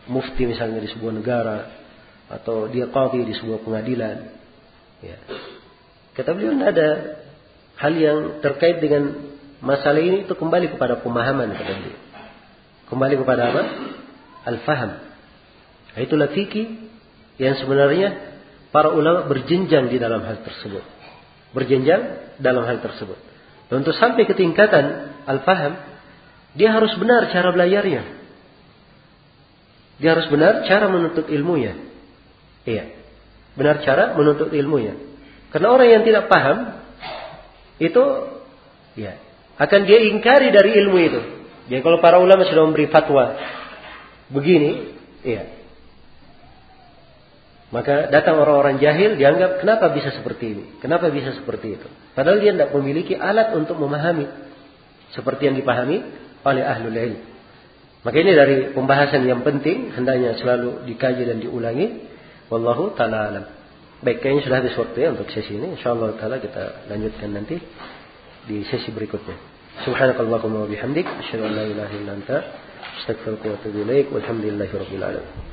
mufti misalnya di sebuah negara, atau dia qadhi di sebuah pengadilan. Ya. Kata beliau, tidak ada hal yang terkait dengan masalah ini, itu kembali kepada pemahaman, kata beliau. Kembali kepada apa? Al-faham. Itulah fikih yang sebenarnya para ulama berjenjang di dalam hal tersebut. Berjenjang dalam hal tersebut. Dan untuk sampai ke tingkatan al-faham, dia harus benar cara belajarnya. Dia harus benar cara menuntut ilmunya. Iya. Benar cara menuntut ilmunya. Karena orang yang tidak paham, itu ya, akan dia ingkari dari ilmu itu. Jadi kalau para ulama sudah memberi fatwa begini, iya, maka datang orang-orang jahil, dianggap kenapa bisa seperti ini, kenapa bisa seperti itu. Padahal dia tidak memiliki alat untuk memahami seperti yang dipahami oleh ahlul ilm. Maka ini dari pembahasan yang penting, hendaknya selalu dikaji dan diulangi. Wallahu ta'ala alam. Baik, kayaknya sudah habis waktu ya untuk sesi ini. InsyaAllah ta'ala kita lanjutkan nanti di sesi berikutnya. Subhanakallahumma wa bihamdik, asyhadu an la ilaha illa anta, astaghfiruka wa atubu ilaik. Walhamdulillahi rabbil alamin.